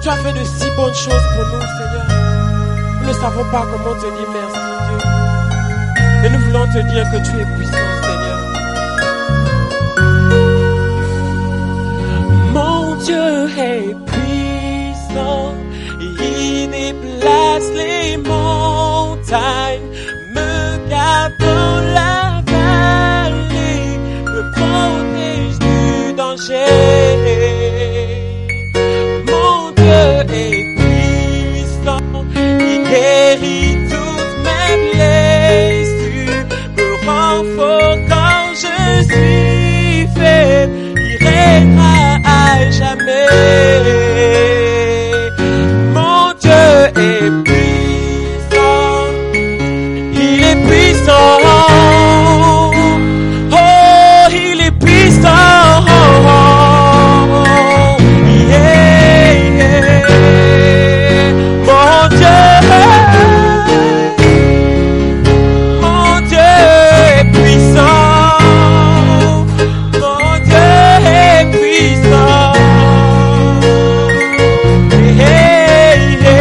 Tu as fait de si bonnes choses pour nous, Seigneur. Nous ne savons pas comment te dire merci, Dieu. Et nous voulons te dire que tu es puissant, Seigneur. Mon Dieu est puissant. Il déplace les montagnes, me garde dans la vallée, me protège du danger. Mon Dieu est puissant, il guérit toutes mes blessures, me rend fort quand je suis faible, il règnera à jamais. Mon Dieu est puissant, il est puissant. Oh, il est puissant. Yeah, yeah. Mon Dieu est puissant. Mon Dieu est puissant. Yeah,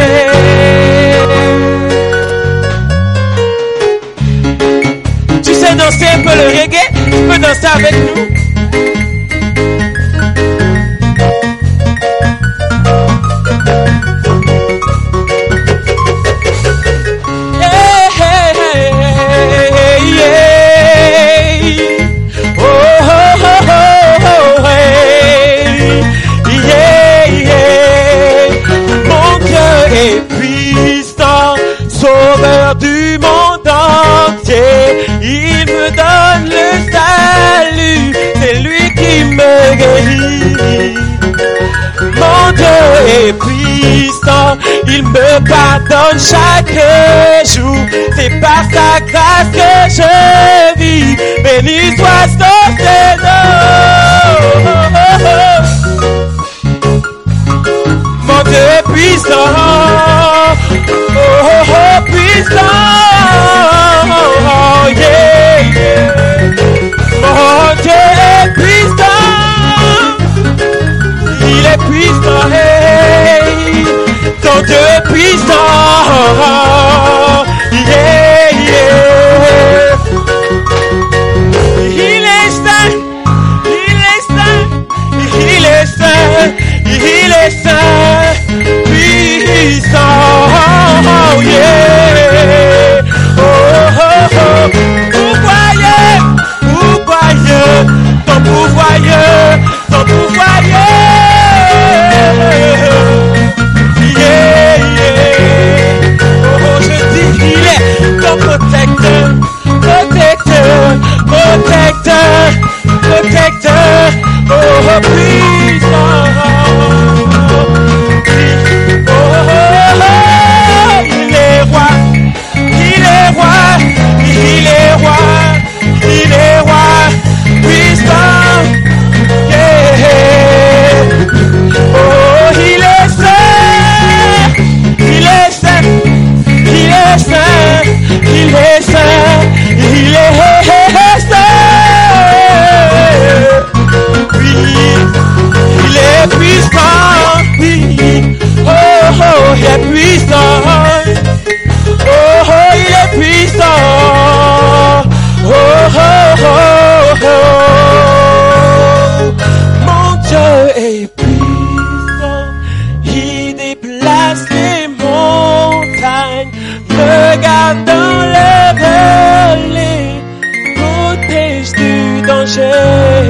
yeah. Tu sais danser un peu le reggae? Tu peux danser avec nous? Sauveur du monde entier, il me donne le salut, c'est lui qui me guérit. Mon Dieu est puissant, il me pardonne chaque jour, c'est par sa grâce que je vis, béni soit son Seigneur. Mon Dieu est puissant. Oh, oh, oh, puissant, oh, yeah, yeah. Mon Dieu est puissant, il est puissant, hey. Ton Dieu est puissant, yeah, yeah. Il est saint, il est saint, il est saint, il est saint, puissant. Oh yeah, oh oh oh, pourvoyeur, pourvoyeur, ton pourvoyeur, yeah, yeah, oh je dis il est ton protecteur, protecteur, protecteur, protecteur, oh puissant. Il est roi, puissant, yeah. Oh, il est saint, il est saint, il est saint, il est saint, il est saint. Oui, il est puissant, oui. Oh, oh, il est puissant. Oh, oh, il est puissant. Oh, oh, oh, oh. Mon Dieu est puissant. Il déplace les montagnes, me garde dans le relais, protège du danger.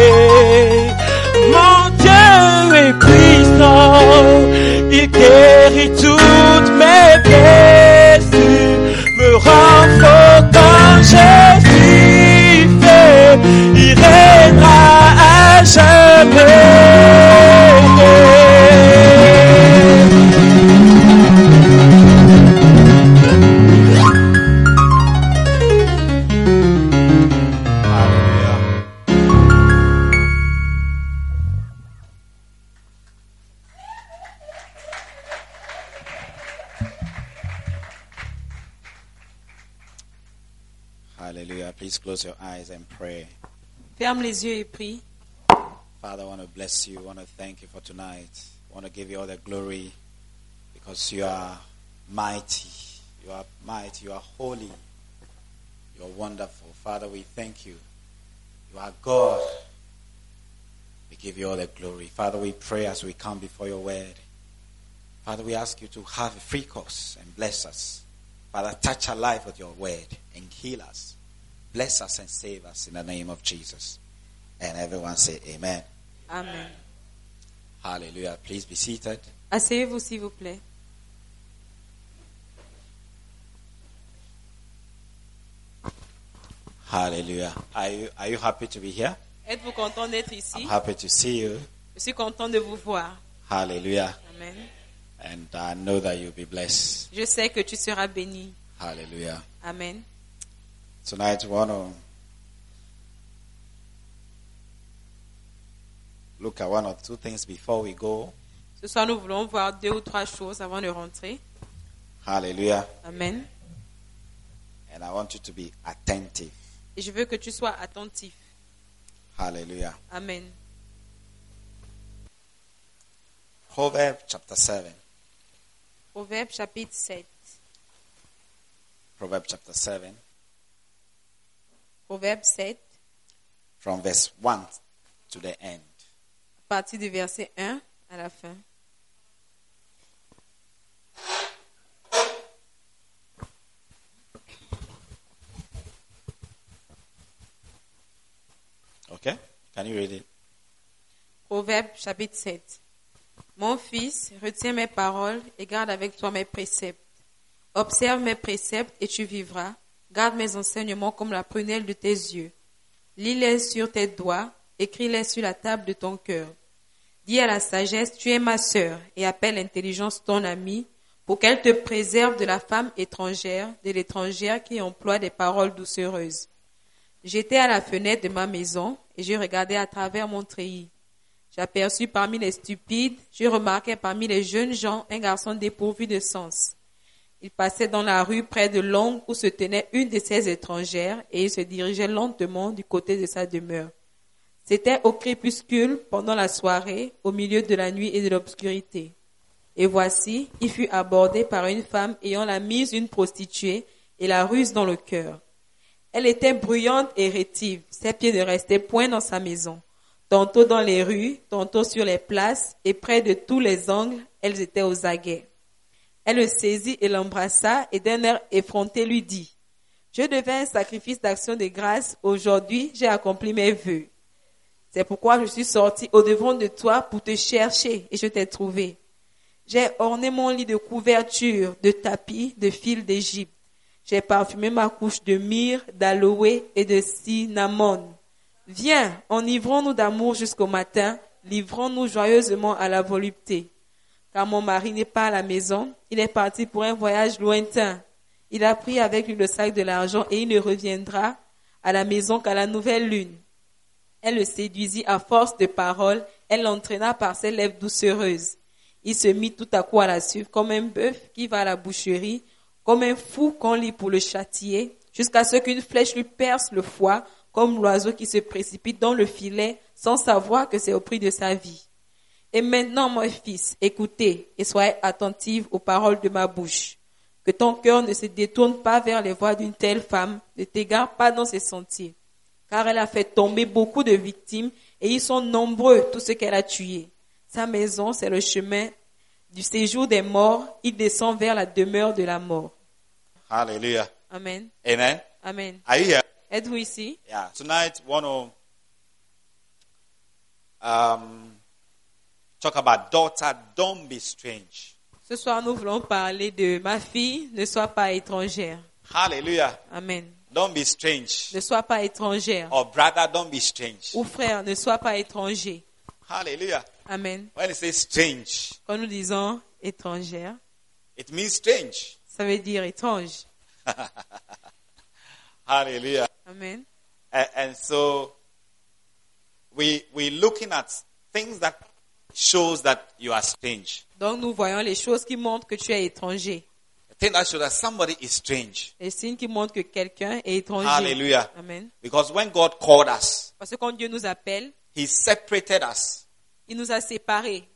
Mon Dieu est puissant. Il guérit toutes mes blessures, me rend fort quand je suis fait, il règnera à jamais. Hallelujah. Please close your eyes and pray. Ferme les yeux et prie. Father, I want to bless you. I want to thank you for tonight. want to give you all the glory because you are mighty. You are mighty. You are holy. You are wonderful. Father, we thank you. You are God. We give you all the glory. Father, we pray as we come before your word. Father, we ask you to have a free course and bless us. Father, touch our life with your word and heal us. Bless us and save us in the name of Jesus. And everyone say amen. Amen. Hallelujah. Please be seated. Asseyez-vous s'il vous plaît. Hallelujah. Are you happy to be here? Êtes-vous content d'être I'm ici? happy to see you. Je suis content de vous voir. Hallelujah. Amen. And I know that you'll be blessed. Je sais que tu seras béni. Hallelujah. Amen. Tonight we want to look at one or two things before we go. Ce soir, nous voulons voir 2 ou 3 choses avant de rentrer. Hallelujah. Amen. And I want you to be attentive. Et je veux que tu sois attentif. Hallelujah. Amen. Proverbs chapter 7. Proverbe chapitre 7. Proverbs chapter 7. Proverbe 7, From verse 1 to the end. à partir du verset 1 à la fin. Okay? Can you read it? Proverbe chapitre 7. Mon fils, retiens mes paroles et garde avec toi mes préceptes. Observe mes préceptes et tu vivras. Garde mes enseignements comme la prunelle de tes yeux. Lis-les sur tes doigts, écris-les sur la table de ton cœur. Dis à la sagesse, tu es ma sœur, et appelle l'intelligence ton amie, pour qu'elle te préserve de la femme étrangère, de l'étrangère qui emploie des paroles doucereuses. J'étais à la fenêtre de ma maison, et je regardais à travers mon treillis. J'aperçus parmi les stupides, je remarquai parmi les jeunes gens un garçon dépourvu de sens. Il passait dans la rue près de l'angle où se tenait une de ces étrangères et il se dirigeait lentement du côté de sa demeure. C'était au crépuscule, pendant la soirée, au milieu de la nuit et de l'obscurité. Et voici, il fut abordé par une femme ayant la mise d'une prostituée et la ruse dans le cœur. Elle était bruyante et rétive, ses pieds ne restaient point dans sa maison. Tantôt dans les rues, tantôt sur les places, et près de tous les angles, elles étaient aux aguets. Elle le saisit et l'embrassa, et d'un air effronté lui dit, « Je devais un sacrifice d'action de grâce, aujourd'hui j'ai accompli mes vœux. C'est pourquoi je suis sortie au-devant de toi pour te chercher, et je t'ai trouvé. J'ai orné mon lit de couverture, de tapis, de fils d'Égypte. J'ai parfumé ma couche de myrrhe, d'aloe et de cinnamome. Viens, enivrons-nous d'amour jusqu'au matin, livrons-nous joyeusement à la volupté. Car mon mari n'est pas à la maison, il est parti pour un voyage lointain. Il a pris avec lui le sac de l'argent et il ne reviendra à la maison qu'à la nouvelle lune. Elle le séduisit à force de paroles, elle l'entraîna par ses lèvres doucereuses. Il se mit tout à coup à la suivre comme un bœuf qui va à la boucherie, comme un fou qu'on lit pour le châtier, jusqu'à ce qu'une flèche lui perce le foie, comme l'oiseau qui se précipite dans le filet sans savoir que c'est au prix de sa vie. Et maintenant, mon fils, écoutez et soyez attentifs aux paroles de ma bouche. Que ton cœur ne se détourne pas vers les voies d'une telle femme, ne t'égare pas dans ses sentiers. Car elle a fait tomber beaucoup de victimes et ils sont nombreux tous ceux qu'elle a tués. Sa maison, c'est le chemin du séjour des morts. Il descend vers la demeure de la mort. Hallelujah. Amen. Amen. Amen. Are you here? Êtes-vous ici? Yeah. Tonight we want to talk about daughter, don't be strange. Ce soir, nous voulons parler de ma fille, ne sois pas étrangère. Hallelujah. Amen. Don't be strange. Ne sois pas étrangère. Or brother, don't be strange. Ou frère, ne sois pas étranger. Hallelujah. Amen. When it says strange, Quand nous disons étrangère, it means strange. ça veut dire étrange. Hallelujah. Amen. And so we're looking at things that shows that you are strange. Donc nous voyons les choses qui montrent que tu es étranger. The thing that shows that somebody is strange. Les signes qui montrent que quelqu'un est étranger. Hallelujah. Amen. Because when God called us, Parce que quand Dieu nous appelle, He separated us. il nous a séparés.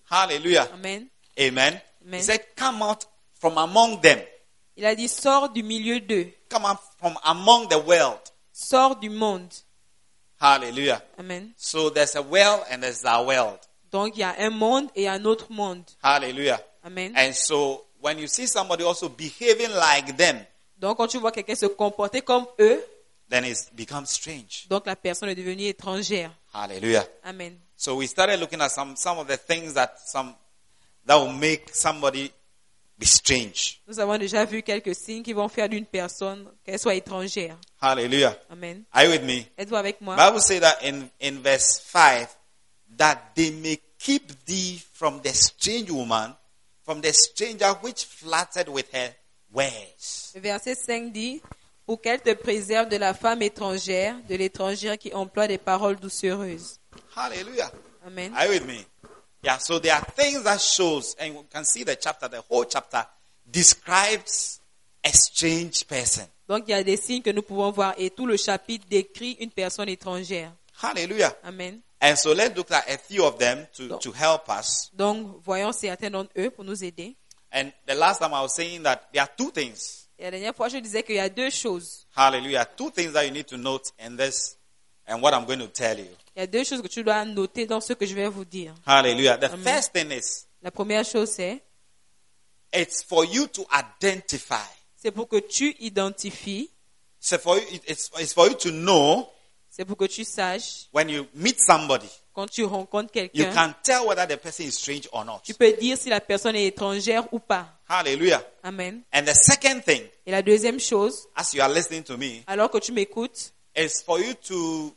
Hallelujah. Amen. Amen. Amen. He said, come out from among them. Il a dit, sors du milieu d'eux. Come out from among the world. Sors du monde. Hallelujah. Amen. So there's a world and there's a world. Donc, il y a un monde et un autre monde. Hallelujah. Amen. And so when you see somebody also behaving like them, Donc, quand tu vois quelqu'un se comporter comme eux, then it becomes strange. donc la personne est devenue étrangère. Hallelujah. Amen. So we started looking at some of the things that will make somebody be strange. Nous avons déjà vu quelques signes qui vont faire d'une personne qu'elle soit étrangère. Hallelujah. Amen. Are you with me? Êtes-vous avec moi? Bible says that in verse 5 that they may keep thee from the strange woman, from the stranger which flattered with her words. Le verset 5 dit, pour qu'elle te préserve de la femme étrangère, de l'étrangère qui emploie des paroles doucereuses. Hallelujah. Amen. Are you with me? Yeah, so there are things that shows, and you can see the whole chapter describes a strange person. Donc, il y a des signes que nous pouvons voir et tout le chapitre décrit une personne étrangère. Hallelujah. Amen. And so let's look at a few of them to help us. Donc, voyons certains d'entre eux pour nous aider. And the last time I was saying that there are two things. Et la dernière fois, je disais qu'il y a deux choses. Hallelujah. Two things that you need to note in this and what I'm going to tell you. Il y a deux choses que tu dois noter dans ce que je vais vous dire. Hallelujah. The Amen. first thing is, La première chose, it's for you to identify. c'est pour que tu identifies, So it's for you to know c'est pour que tu saches, when you meet somebody, quand tu rencontres you quelqu'un, can tell whether the person is strange or not. tu peux dire si la personne est étrangère ou pas. Hallelujah. Amen. And the second thing, Et la deuxième chose, as you are listening to me, alors que tu m'écoutes, is for you to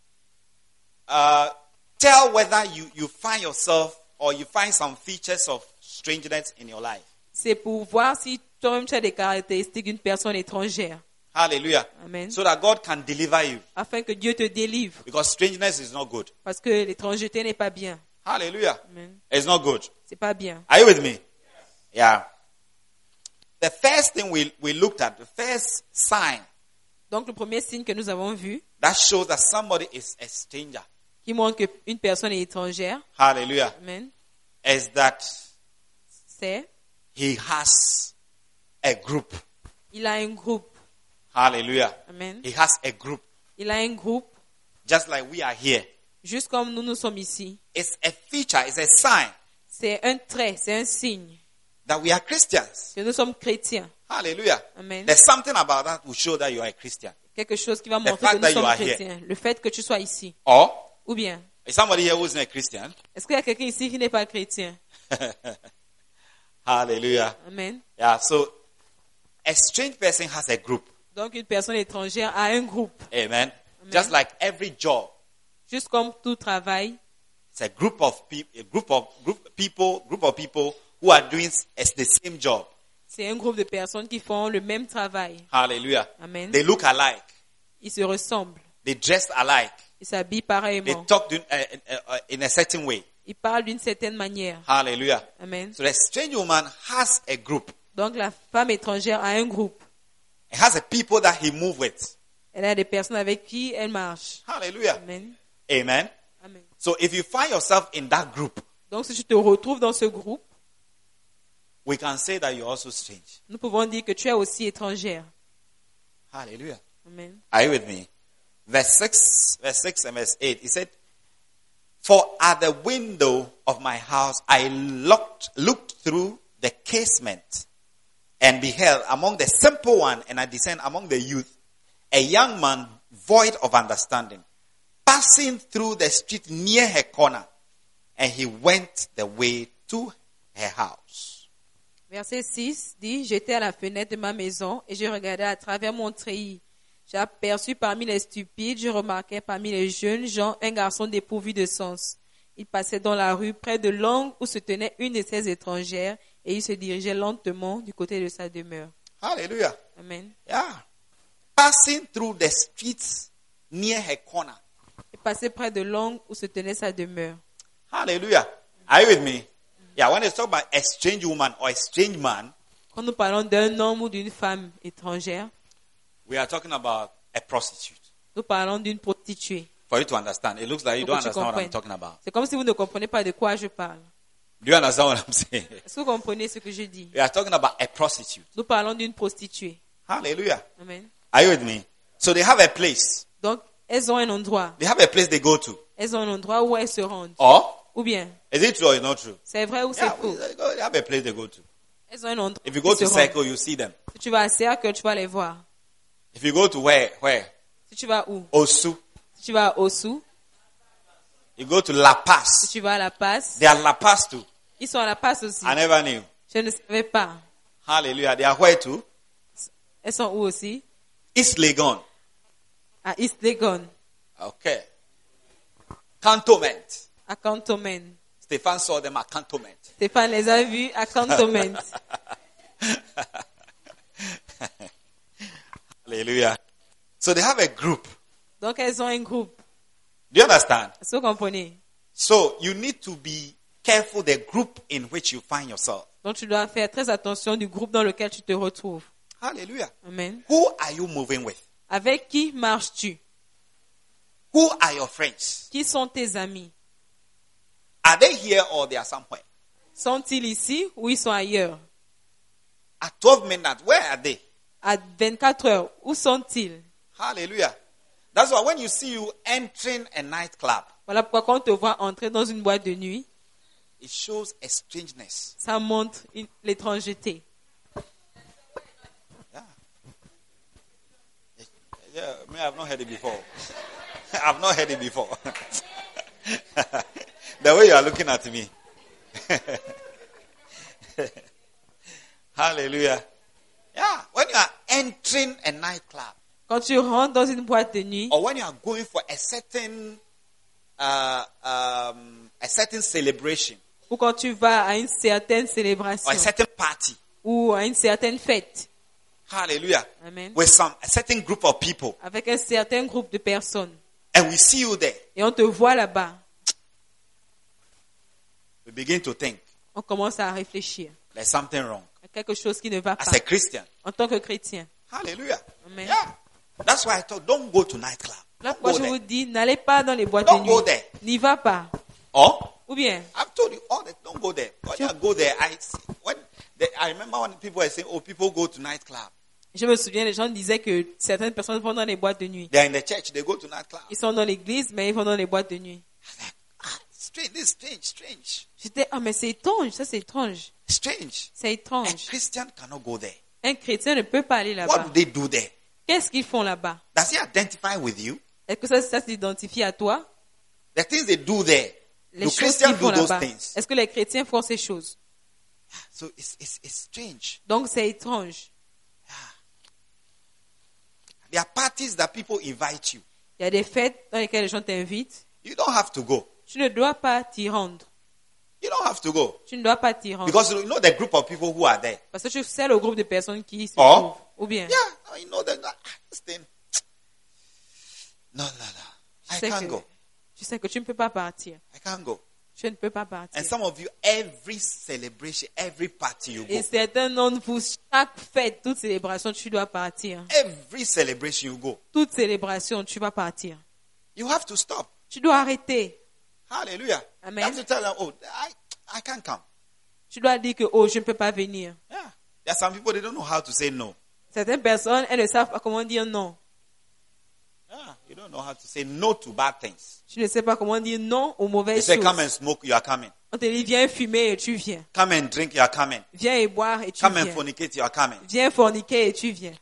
tell whether you find yourself or you find some features of strangeness in your life. c'est pour voir si toi-même tu as des caractéristiques d'une personne étrangère. Hallelujah. Amen. So that God can deliver you. Afin que Dieu te délivre. Because strangeness is not good. Parce que l'étrangeté n'est pas bien. Hallelujah. Amen. It's not good. C'est pas bien. Are you with me? Yeah. The first thing we looked at, the first sign Donc le premier signe que nous avons vu, that shows that somebody is a stranger. qui montre qu'une personne est étrangère, Hallelujah. amen, Is that c'est he has a group. il a un groupe. Hallelujah. Amen. He has a group. Il a un groupe, Just like we are here. juste comme nous sommes ici. It's a feature, it's a sign C'est un trait, c'est un signe that we are Christians. que nous sommes chrétiens. Hallelujah. Amen. There's something about that will show that you are a Christian. Quelque chose qui va The montrer fact que nous that you sommes are here. chrétiens. Le fait que tu sois ici. Or, Ou bien, is somebody here who's not a Christian? est-ce qu'il y a quelqu'un ici qui n'est pas chrétien? Hallelujah. Amen. Yeah, so a strange person has a group. Donc une personne étrangère a un groupe. Amen. Just like every job, Juste comme tout travail, it's a group of people who are doing the same job. c'est un groupe de personnes qui font le même travail. Hallelujah. Amen. They look alike. Ils se ressemblent. They dress alike. Ils s'habillent They pareillement. talk in a certain way. Ils parlent d'une certaine manière. Hallelujah. Amen. So the strange woman has a group. Donc la femme étrangère a un groupe. He has a people that he moves with. Elle a des personnes avec qui elle marche. Hallelujah. Amen. Amen. Amen. So if you find yourself in that group, Donc si tu te retrouves dans ce groupe, we can say that you're also strange. nous pouvons dire que tu es aussi étrangère. Hallelujah. Amen. Are you with me? Verse 6 and verse 8. He said, for at the window of my house I looked through the casement and beheld among the simple one, and I discerned among the youth, a young man void of understanding, passing through the street near her corner, and he went the way to her house. Verset 6 dit, j'étais à la fenêtre de ma maison et je regardais à travers mon treillis. J'ai aperçu parmi les stupides, je remarquais parmi les jeunes gens un garçon dépourvu de sens. Il passait dans la rue près de l'angle où se tenait une de ses étrangères et il se dirigeait lentement du côté de sa demeure. Hallelujah. Amen. Yeah. Passing through the streets near her corner. Il passait près de l'angle où se tenait sa demeure. Hallelujah. Are you with me? Yeah, when they talk about a strange woman or a strange man, Quand nous parlons d'un homme ou d'une femme étrangère, we are talking about a prostitute. nous parlons d'une prostituée. For you to understand, it looks like you don't Pour que tu understand what I'm comprennes. talking about. C'est comme si vous ne comprenez pas de quoi je parle. Do you understand what I'm saying? Est-ce que vous comprenez ce que je dis? We are talking about a prostitute. Nous parlons d'une prostituée. Hallelujah. Amen. Are you with me? So they have a place. Donc, elles ont un endroit. They have a place they go to. Elles ont un endroit où elles se rendent. Or, Ou bien, is it true or is not true? c'est vrai ou c'est Yeah, faux? they have a place they go to. Elles ont un endroit. If you go où to elles se rendent. Circle, you see them. Si tu vas à Cercle, tu vas les voir. If you go to where? Si tu vas où? Osu. Si tu vas à Ossou, You go to La si Paz. tu vas à La Paz, They are La Paz too. ils sont à La Paz aussi. I never knew. Je ne savais pas. Hallelujah. They are where too? Elles sont où aussi? East Legon. À East Legon, Okay. Cantonment. à Cantonment. Stéphane saw them at Cantonment. Stéphane les a vus à Cantonment. Hallelujah. So they have a group. Donc, elles ont un groupe. Do you understand? Est-ce que vous comprenez? So you need to be careful the group in which you find yourself. Donc, tu dois faire très attention du groupe dans lequel tu te retrouves. Hallelujah. Amen. Who are you moving with? Avec qui marches-tu? Who are your friends? Qui sont tes amis? Are they here or they are somewhere? Sont-ils ici ou ils sont ailleurs? At 12 midnight, where are they? À 24 heures, où sont-ils? Hallelujah. That's why when you see you entering a nightclub, Voilà pourquoi quand on te voit entrer dans une boîte de nuit, it shows a strangeness. ça montre l'étrangeté. Yeah, me, I've not heard it before. I've not heard it before. The way you are looking at me. Hallelujah. Yeah, when you are entering a nightclub, Quand tu rentres dans une boîte de nuit, or when you are going for a certain celebration, ou quand tu vas à une certaine or célébration, a certain party, ou à une certaine fête, hallelujah, Amen, with a certain group of people, avec un certain groupe de personnes, and we see you there, et on te voit là-bas, we begin to think on commence à réfléchir. there's something wrong. Il y a quelque chose qui ne va pas. As a Christian, En tant que chrétien. hallelujah. Amen. Yeah, that's why I thought, don't go to nightclub. Là, Don't pourquoi go je vous there. dis, n'allez pas dans les boîtes de Don't go nuit. there. N'y va pas. Or Ou bien, I've told you all that. Don't go there. When you go there, I remember when people were saying, "Oh, people go to nightclub. je me souviens, les gens disaient que certaines personnes vont dans les boîtes de nuit. They are in the church. They go to nightclub." Ils sont dans l'église, mais ils vont dans les boîtes de nuit. Strange. This is strange. Strange. J'étais, mais c'est étrange, ça c'est étrange. Strange. C'est A étrange. Christian cannot go there. Un chrétien ne peut pas aller là-bas. What do they do there? Qu'est-ce qu'ils font là-bas? Does he identify with you? Est-ce que ça s'identifie à toi? The things they do there. Les Do choses Christians qu'ils font do those là-bas. things? Est-ce que les chrétiens font ces choses? So it's strange. Donc c'est étrange. There are parties that people invite you. Il y a des fêtes dans lesquelles les gens t'invitent. You don't have to go. Tu ne dois pas t'y rendre. You don't have to go. Tu ne dois pas t'y rendre. Because you know the group of people who are there. Parce que tu sais le groupe de personnes qui se Oh. trouvent. Ou bien, Yeah, you know that this thing. No. I can't go. tu sais que tu ne peux pas partir. I can't go. Tu ne peux pas partir. And some of you, every celebration, every party you Et go, certains d'entre vous, chaque fête, toute célébration, tu dois partir. every celebration you go, Toute célébration, tu vas partir. you have to stop. Tu dois arrêter. Hallelujah. Amen. You have to tell them, oh, I can't come. Tu dois dire que, oh, je ne peux pas venir. Yeah. There are some people, they don't know how to say no. Certaines personnes, elles ne savent pas comment dire non. Yeah. You don't know how to say no to bad things. Tu ne sais pas comment dire non aux They mauvaises say, come and choses. smoke, you are coming. On te dit, viens fumer et tu viens. Come and drink, you are coming. Viens et boire et tu Come and viens. fornicate, you are coming. Viens forniquer et tu viens.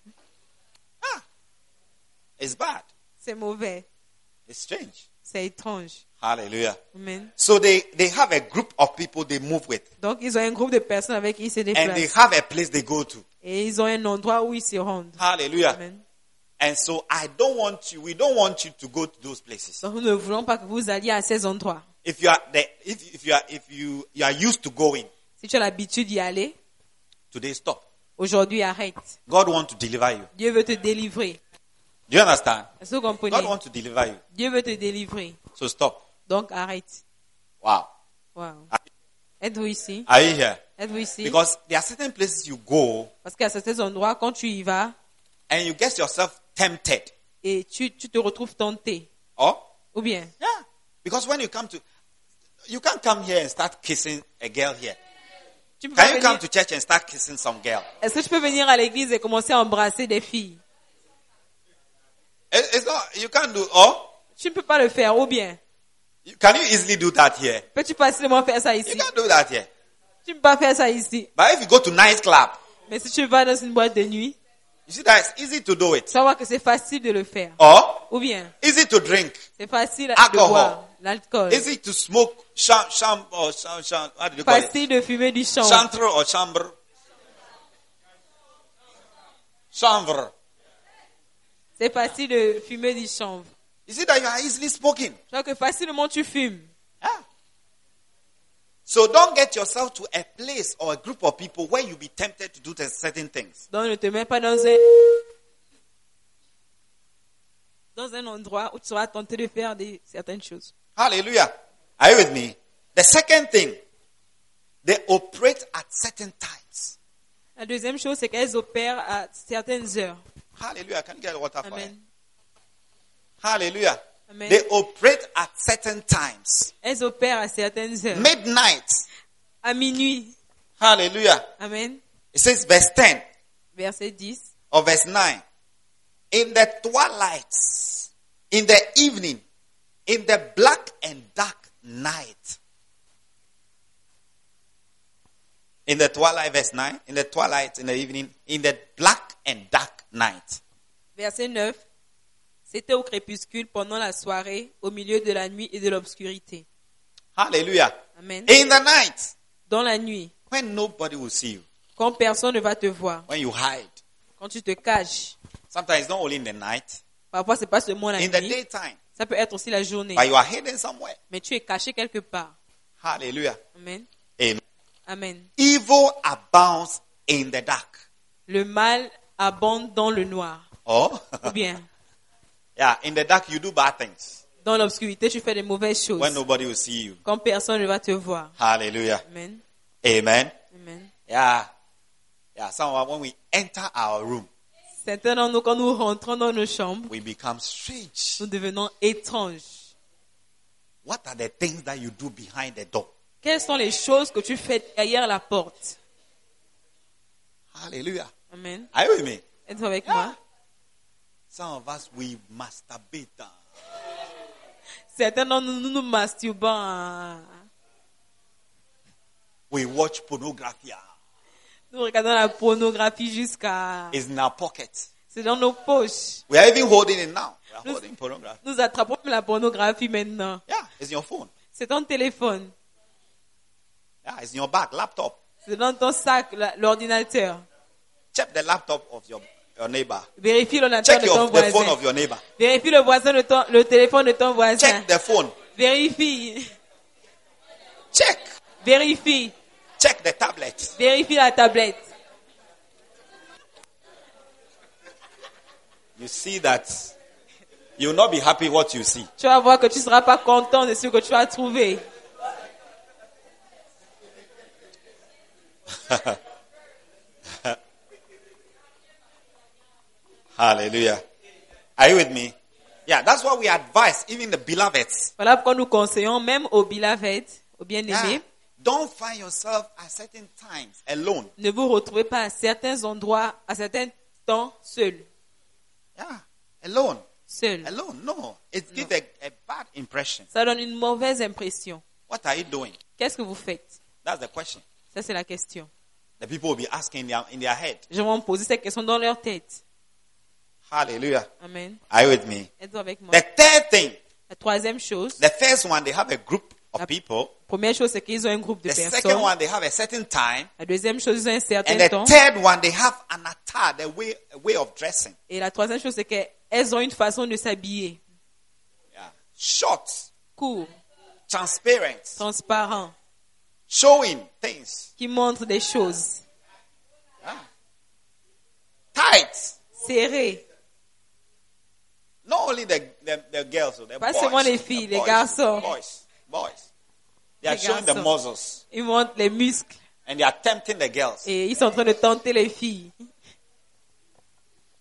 It's bad. C'est mauvais. It's strange. C'est étrange. Hallelujah. Amen. So they have a group of people they move with. Donc, ils ont un groupe de personnes avec qui ils se And they déplacent. have a place they go to. Et ils ont un endroit où ils se rendent. Hallelujah. Amen. And so we don't want you to go to those places. Donc, nous ne voulons pas que vous alliez à ces endroits. If you are there, if you are used to going, Si tu as l'habitude d'y aller, today stop. aujourd'hui arrête. God wants to deliver you. Dieu veut te délivrer. Do you understand? Est-ce que vous comprenez? God wants to deliver you. Dieu veut te délivrer. So stop. Donc arrête. Wow. Wow. Êtes-vous ici? Are you here? Êtes-vous ici? Because there are certain places you go Parce qu'à certains endroits, quand tu y vas, and you get yourself tempted. et tu te retrouves tenté. Or Ou bien, yeah. Because when you come to You can't come here and start kissing a girl here. Tu peux pas Can you come venir- to church and start kissing some girl? Est-ce que tu peux venir à l'église et commencer à embrasser des filles? It's not, you can't do, or Tu ne peux pas le faire, ou bien? can you easily do that here? Peux-tu facilement faire ça You ici? can't do that here. Tu ne peux pas faire ça ici. But if you go to nice club, Mais si tu vas dans une boîte de nuit, you see that it's easy to do it. tu vas voir que c'est facile de le faire. Or Ou bien, easy to drink, c'est facile de Alcohol. boire l'alcool. easy to smoke, how do you call it? Facile de fumer du chanvre. Chantre or chambre? Chanvre. C'est facile de fumer du chanvre. You see that you are easily smoking. Tu vois que facilement tu fumes. Ah. So don't get yourself to a place or a group of people where you'll be tempted to do certain things. Donc ne te mets pas dans un endroit où tu seras tenté de faire certaines choses. Hallelujah. Are you with me? The second thing, they operate at certain times. La deuxième chose, c'est qu'elles opèrent à certaines heures. Hallelujah. Can you get water for it? Amen. Hallelujah. Amen. They operate at certain times. Elles opèrent à certaines heures. Midnight. À minuit. Hallelujah. Amen. It says verse 10 Verset 10. or verse 9. In the twilight, in the evening, in the black and dark night. In the twilight, verse 9. In the twilight, in the evening, in the black and dark night. Verset 9. C'était au crépuscule, pendant la soirée, au milieu de la nuit et de l'obscurité. Hallelujah. Amen. In the night, Dans la nuit, when nobody will see you, quand personne ne va te voir, when you hide. quand tu te caches. Sometimes it's not only in the night, Parfois, c'est pas seulement la in the nuit. daytime, Ça peut être aussi la journée. but you are hidden somewhere. Mais tu es caché quelque part. Hallelujah. Amen. Amen. Amen. Evil abounds in the dark. Le mal abonde dans le noir. Oh, Ou bien, yeah, in the dark you do bad things dans l'obscurité, tu fais des mauvaises choses. when nobody will see you. Quand personne ne va te voir. Hallelujah. Amen. Amen. Amen. Yeah. Yeah, some of us, when we enter our room, Certains d'entre nous, quand nous rentrons dans nos chambres, we become strange. nous devenons étranges. What are the things that you do behind the door? Quelles sont les choses que tu fais derrière la porte? Hallelujah. Amen. Are you with me? Êtes-vous avec moi? Some of us, we masturbate. Certains d'entre nous, nous masturbons. We watch pornography. Nous regardons la pornographie jusqu'à... It's in our pocket. C'est dans nos poches. We are even holding it now. We are holding pornography. Nous attrapons la pornographie maintenant. Yeah, it's in your phone. C'est ton téléphone. Yeah, it's in your bag, laptop. C'est dans ton sac, l'ordinateur. Check the laptop of your neighbor. Vérifie l'ordinateur Check de ton the phone voisin. of your neighbor. Vérifie le téléphone de ton voisin. Check the phone. Vérifie. Check. Vérifie. Check the tablet. Vérifie la tablette. You see that you will not be happy what you see. Tu vas voir que tu ne seras pas content de ce que tu vas trouver. Hallelujah. Are you with me? Yeah, that's what we advise, even the beloveds. Voilà pourquoi nous conseillons même aux beloved, aux bien-aimés, Yeah. Don't find yourself at certain times alone. ne vous retrouvez pas à certains endroits, à certains temps, seuls. Yeah, alone. Seuls. Alone. No, it gives a bad impression. Ça donne une mauvaise impression. What are you doing? Qu'est-ce que vous faites? That's the question. Ça, c'est la question. The people will be asking in their head. Je vais me poser cette question dans leur tête. Hallelujah. Amen. Are you with me? Êtes-vous avec moi? The third thing, La troisième chose, the first one, they have a group of people. première chose, c'est qu'ils ont un groupe de The second personnes. one, they have a certain time. La deuxième chose, ils ont un certain And the temps. third one, they have an attire, a way of dressing. Et la troisième chose, c'est qu'elles ont une façon de s'habiller. Yeah. Short, Court, transparent, transparent, showing things. qui montre des choses. Tight. Serré. Not only the girls, the Pas boys. seulement les filles, the les boys, garçons. Boys. They are Les showing the garçons. muscles. Ils montrent les muscles. And they are tempting the girls. Et ils sont en train de tenter les filles.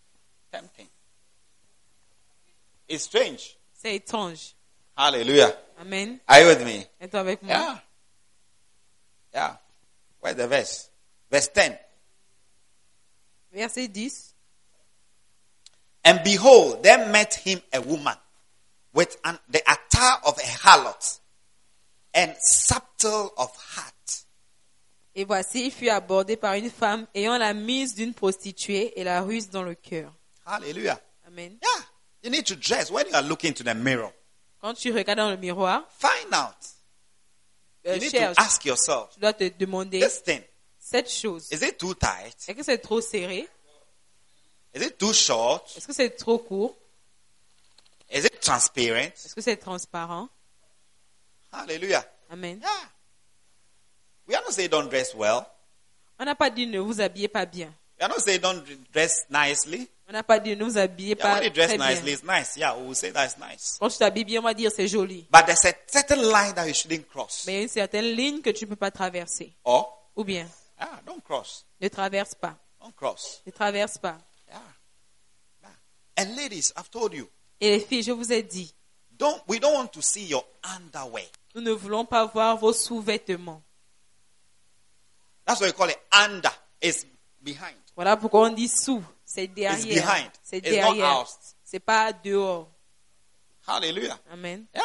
Tempting. It's strange. C'est étrange. Hallelujah. Amen. Are you with me? Êtes-vous avec moi? Yeah. Yeah. Where's the verse? Verse 10. Verset 10. And behold, there met him a woman with the attire of a harlot and subtle of heart. Et voici, il fut abordé par une femme ayant la mise d'une prostituée et la ruse dans le cœur. Hallelujah. Amen. Yeah. You need to dress when you are looking into the mirror. Quand tu regardes dans le miroir, Find out. You need cherche, to ask yourself, tu dois te demander this thing, cette chose. is it too tight? Est-ce que c'est trop serré? Is it too short? Est-ce que c'est trop court? Is it transparent? Est-ce que c'est transparent? Hallelujah. Amen. Yeah. We are not saying don't dress well. On n'a pas dit ne vous habillez pas bien. We are not saying don't dress nicely. On n'a pas dit ne vous habillez Yeah, pas when you dress très nicely, bien. it's nice. Yeah, we will say that's nice. Quand tu t'habilles bien, on va dire c'est joli. But there's a certain line that you shouldn't cross. Mais il y a une certaine ligne que tu ne peux pas traverser. Or, Ou bien, don't cross. ne traverse pas. Don't cross. Ne traverse pas. Yeah. Yeah. And ladies, I've told you, Et les filles, je vous ai dit, we don't want to see your underwear. nous ne voulons pas voir vos sous-vêtements. That's what you call it. Under is behind. Voilà pourquoi on dit sous. C'est derrière. behind. C'est It's not derrière. out. C'est pas dehors. Hallelujah. Amen. Yeah.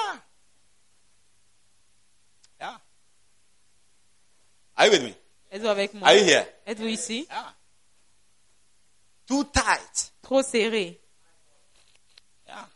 Yeah. Are you with me? Êtes-vous avec moi? Are you here? Êtes-vous ici? Yeah. Too tight. Trop serré. Yeah.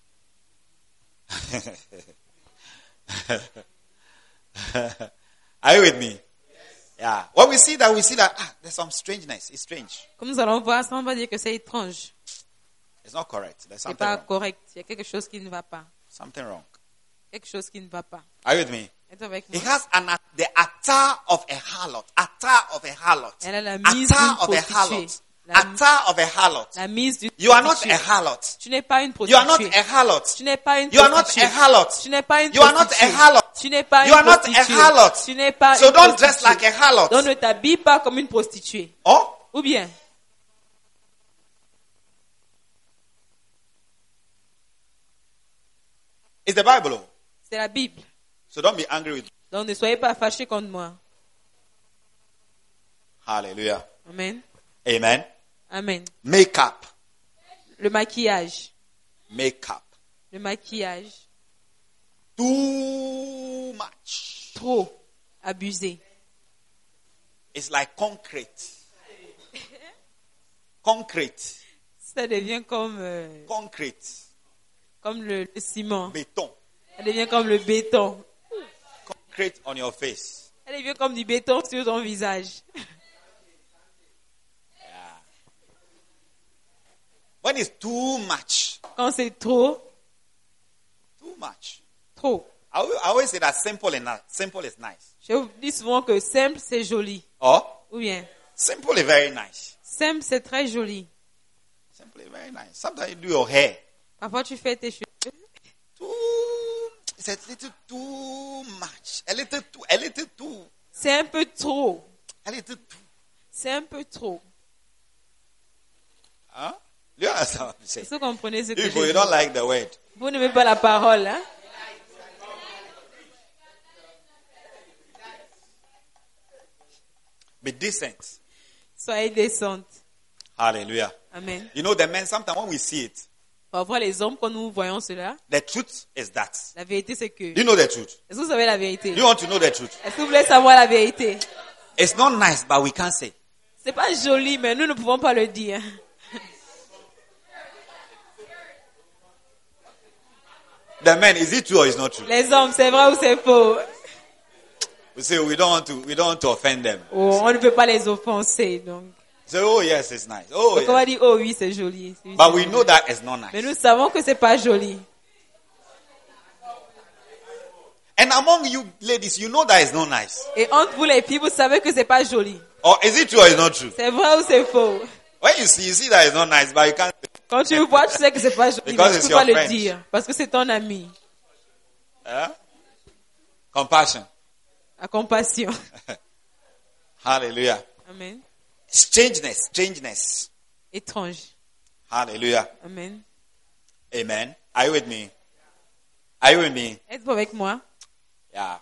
Are you with me? Yeah. When we see that, there's some strangeness. It's strange. Comme nous allons voir ça, on va dire que c'est étrange. It's not correct. There's C'est something pas wrong. correct. Il y a quelque chose qui ne va pas. Something wrong. Quelque chose qui ne va pas. Are you with me? Êtes-vous avec He moi? has the attire of a harlot. Attire of a harlot. Elle a la mise Attire d'une of a prostituée. harlot. La- Attire of a harlot. La mise d'une You are not prostituée. a harlot. Tu n'es pas une You are not prostituée. a harlot. Tu n'es pas une You are not prostituée. a harlot. Tu n'es pas une You are not a prostituée. harlot. Tu n'es pas You une are not a prostituée. harlot. Tu n'es pas So une don't dress prostituée. like a harlot. Donc ne t'habille pas comme une prostituée. Or, Ou bien, it's the Bible. Oh. c'est la Bible. So don't be angry with me. Donc ne soyez pas fâchés contre moi. Hallelujah. Amen. Amen. Amen. Makeup. Le maquillage. Makeup. Le maquillage. Too much. Trop abusé. It's like concrete. Concrete. Ça devient comme, Concrete. comme le ciment. Béton. Ça devient comme le béton. Concrete on your face. Ça devient comme du béton sur ton visage. When it's too much. Quand c'est trop, Too much. trop. I always say that simple is nice. Je vous dis souvent que simple, c'est joli. Or, Ou bien, simple is very nice. simple, c'est très joli. Simple is very nice. Sometimes you do your hair. Parfois, tu fais tes cheveux. It's a little too much. A little too. C'est un peu trop. A little too. C'est un peu trop. Huh? Do you understand what I'm saying? Est-ce que vous comprenez ce que If je you dis? don't like the word, Vous n'aimez pas la parole, hein? be decent. Soyez décente. Hallelujah. Amen. You know, the men, sometimes when we see it, Parfois, les hommes, quand nous voyons cela, the truth is that. la vérité, c'est que... Do you know the truth? Est-ce que vous savez la vérité? Do you want to know the truth? Est-ce que vous voulez savoir la vérité? It's not nice, but we can't say. C'est pas joli, mais nous ne pouvons pas le dire. The men, is it true or is not true? Les hommes, c'est vrai ou c'est faux? We say we don't want to offend them. Oh, on ne peut pas les offenser, donc. Say, oh yes, it's nice. Oh Donc on va yes. dire, oh oui, c'est joli. Oui, But c'est we joli. know that it's not Mais nice. nous savons que c'est pas joli. And among you ladies, you know that it's not nice. Et entre vous les filles, vous savez que c'est pas joli. Or is it true or is not true? C'est vrai ou c'est faux? When you see that it's not nice, but you can't. Quand tu le vois, tu sais que c'est pas joli, Because mais it's tu peux pas your le friend. dire. Parce que c'est ton ami. Compassion. La compassion. Hallelujah. Amen. Strangeness. Étrange. Hallelujah. Amen. Amen. Are you with me? Are you with me? Êtes-vous avec moi? Yeah.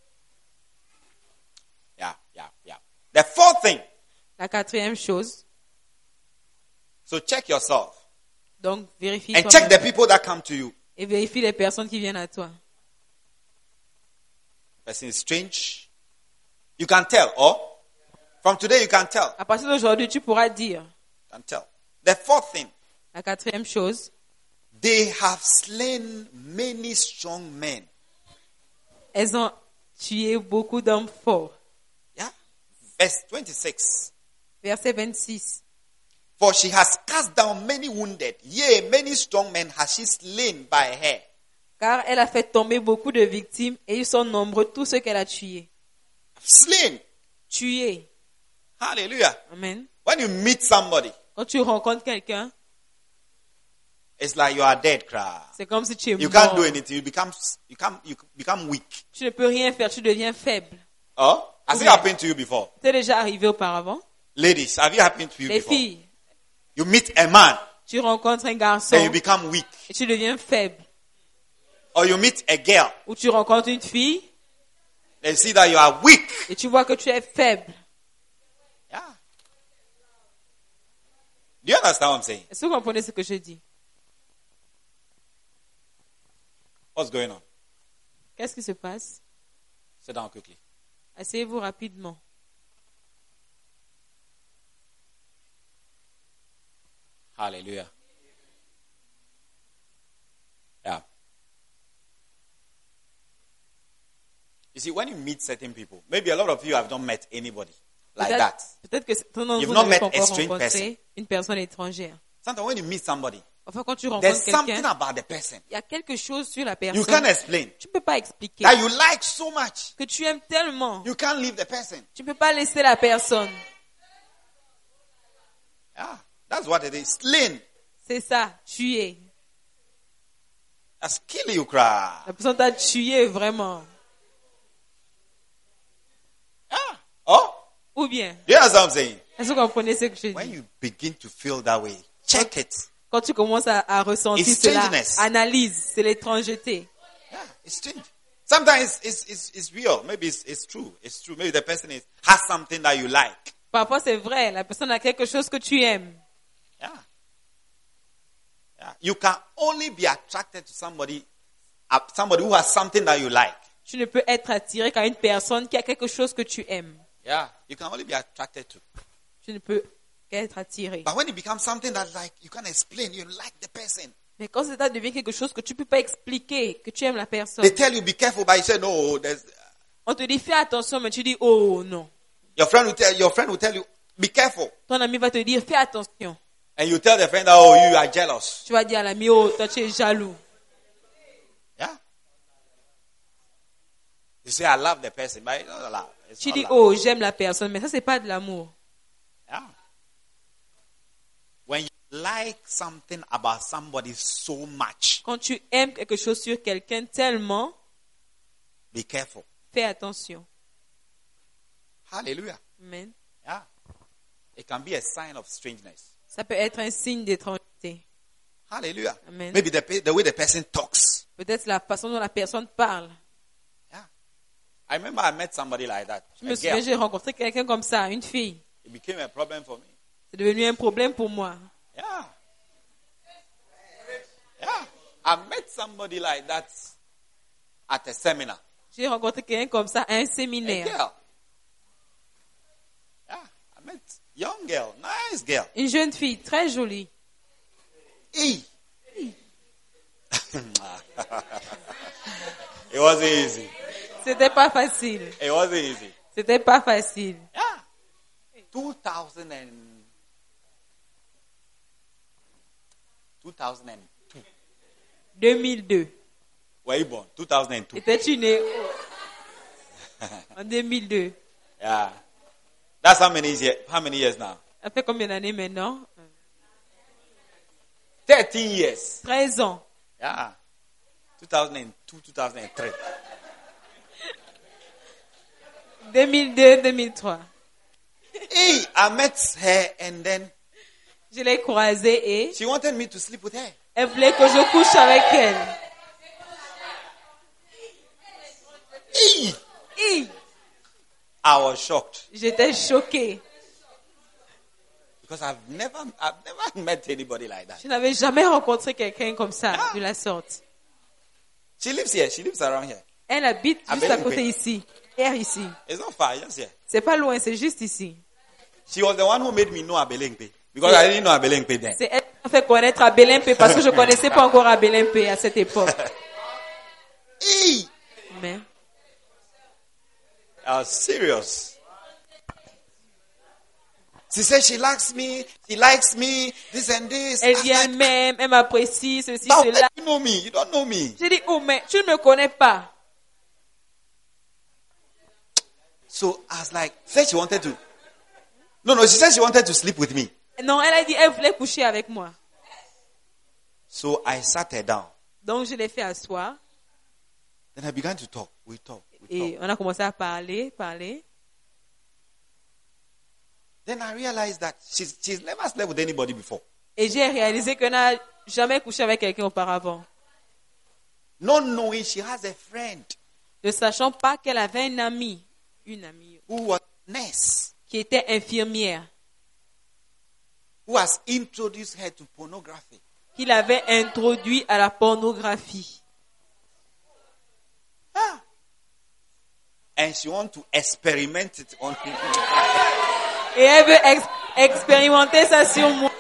The fourth thing. La quatrième chose. So check yourself. Donc, vérifie And toi-même. check the people that come to you. Et vérifie les personnes qui viennent à toi. Person is strange. You can tell. Or from today you can tell. À partir d'aujourd'hui, tu pourras dire. You can tell. The fourth thing. La quatrième chose. They have slain many strong men. Elles ont tué beaucoup d'hommes forts. Yeah. Verse 26. Verset 26. For she has cast down many wounded. Yea, many strong men has she slain by her. Car elle a fait tomber beaucoup de victimes et ils sont nombreux tous ceux qu'elle a tués. Slain. Tués. Hallelujah. Amen. When you meet somebody, Quand tu rencontres quelqu'un, it's like you are dead, cry. c'est comme si tu es You can't mort. do anything. You become weak. Tu ne peux rien faire, tu deviens faible. Oh, has it Yeah. happened to you before? C'est déjà arrivé auparavant. Ladies, have it happened to you Les before? filles, You meet a man tu rencontres un and you garçon become weak. et tu deviens faible. Or you meet a girl Ou tu rencontres une fille and you see that you are weak. et tu vois que tu es faible. Yeah. Do you understand what I'm saying? Est-ce que vous comprenez ce que je dis? What's going on? Qu'est-ce qui se passe? Sit down quickly. Asseyez-vous rapidement. Hallelujah. Yeah. You see, when you meet certain people, maybe a lot of you have not met anybody like that. Peut-être que certains d'entre You've vous not n'avez met pas a encore strange rencontré une personne étrangère. Sometimes when you meet somebody, Enfin, quand tu there's rencontres something quelqu'un, about the person il y a quelque chose sur la you personne. can't explain Tu ne peux pas expliquer. that you like so much. Que tu aimes tellement. You can't leave the person. Tu ne peux pas laisser la personne. Yeah, that's what it is. Slain. C'est ça, tuer. That's kill you, cry. La personne t'a tué vraiment. Yeah. Oh, Ou bien, do you understand what I'm saying? est-ce que vous comprenez ce que je When dis? you begin to feel that way, check it. Quand tu commences à ressentir It's cela, strangeness. analyse, c'est l'étrangeté. Yeah, it's strange. Sometimes it's real. Maybe it's true. It's true. Maybe the person has something that you like. Parfois, c'est vrai, la personne a quelque chose que tu aimes. Yeah. Yeah. You can only be attracted to somebody who has something that you like. Tu ne peux être attiré qu'à une personne qui a quelque chose que tu aimes. Yeah. You can only be attracted to. Tu ne peux qu'être attiré. But when it becomes something that like you can't explain, you like the person. Mais quand ça devient quelque chose que tu ne peux pas expliquer, que tu aimes la personne, They tell you be careful, but you say no. on te dit fais attention, mais tu dis oh non. Your friend will tell you be careful, Ton ami va te dire fais attention. and you tell the friend that oh you are jealous. Tu vas dire à l'ami oh toi tu es jaloux. Yeah. You say I love the person, but it's not love. It's Tu not dis love. oh j'aime la personne, mais ça c'est pas de l'amour. Yeah. When you like something about somebody so much, Quand tu aimes quelque chose sur quelqu'un tellement, be careful. fais attention. Hallelujah. Amen. Yeah. It can be a sign of strangeness. Ça peut être un signe d'étrangeté. Hallelujah. Amen. Maybe the way the person talks. Peut-être la façon dont la personne parle. Yeah. I remember I met somebody like that. Je me A souviens, girl. j'ai rencontré quelqu'un comme ça, une fille. It became a problem for me. C'est devenu un problème pour moi. Yeah. Yeah. I met somebody like that at a seminar. J'ai rencontré quelqu'un comme ça à un A séminaire. girl. Yeah. I met young girl, nice girl. Une jeune fille très jolie. Hey. It wasn't easy. C'était pas facile. It wasn't easy. C'était pas facile. Yeah. 2002. 2002. Were you born? 2002. Étais-tu né en 2002? Yeah. That's how many years now? Ça fait combien d'années maintenant? 13 years. 13 ans. Yeah. 2002, 2003. 2002, 2003. Hey, I met her and then Je l'ai croisée et she wanted me to sleep with her. elle voulait que je couche avec elle. Hey! Hi! I was shocked J'étais choquée. because I've never met anybody like that. Je n'avais jamais rencontré quelqu'un comme ça, de la sorte. She lives here. She lives around here. Elle habite À juste à Belengbe. côté ici. Hier ici. It's not far, just here. C'est pas loin, c'est juste ici. She was the one who made me know Abelengpe because I didn't know Abelengpe then. C'est elle qui m'a fait connaître Abelengbe parce que je connaissais pas encore Abelengbe à cette époque. Hey! Mais I was serious. She said she likes me, this and this. elle I dit was like, elle-même, elle m'apprécie, ceci, "How cela. you know me? You don't know me." J'ai dit, oh, mais tu ne me connais pas. So I was like, said she wanted to. No, she said she wanted to sleep with me. Non, elle a dit, elle voulait coucher avec moi. So I sat her down. Donc, je l'ai fait asseoir. Then I began to talk. We talk. Et on a commencé à parler. Then I realized that she's never slept with anybody before. Et j'ai réalisé qu'elle n'a jamais couché avec quelqu'un auparavant. Not knowing she has a friend Ne sachant pas qu'elle avait une amie who was a nurse, qui était infirmière, who has introduced her to pornography. qui l'avait introduit à la pornographie. Ah. And she wants to experiment it on me. Et elle veut expérimenter ça sur moi.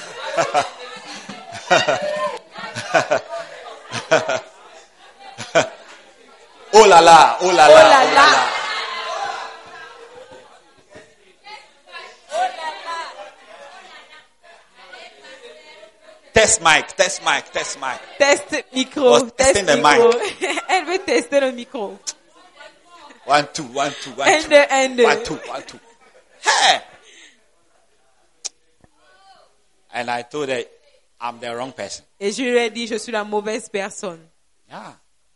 Oh là là, oh là là, Oh là là. Test mic. Test micro. Oh, Test testing the micro. Elle veut tester le micro. 1, 2, 1, 2, 1, 2. 1, 2. 1, 2, 1, 2. Hey! And I told her, I'm the wrong person. Et je lui ai dit, je suis la mauvaise personne. Yeah.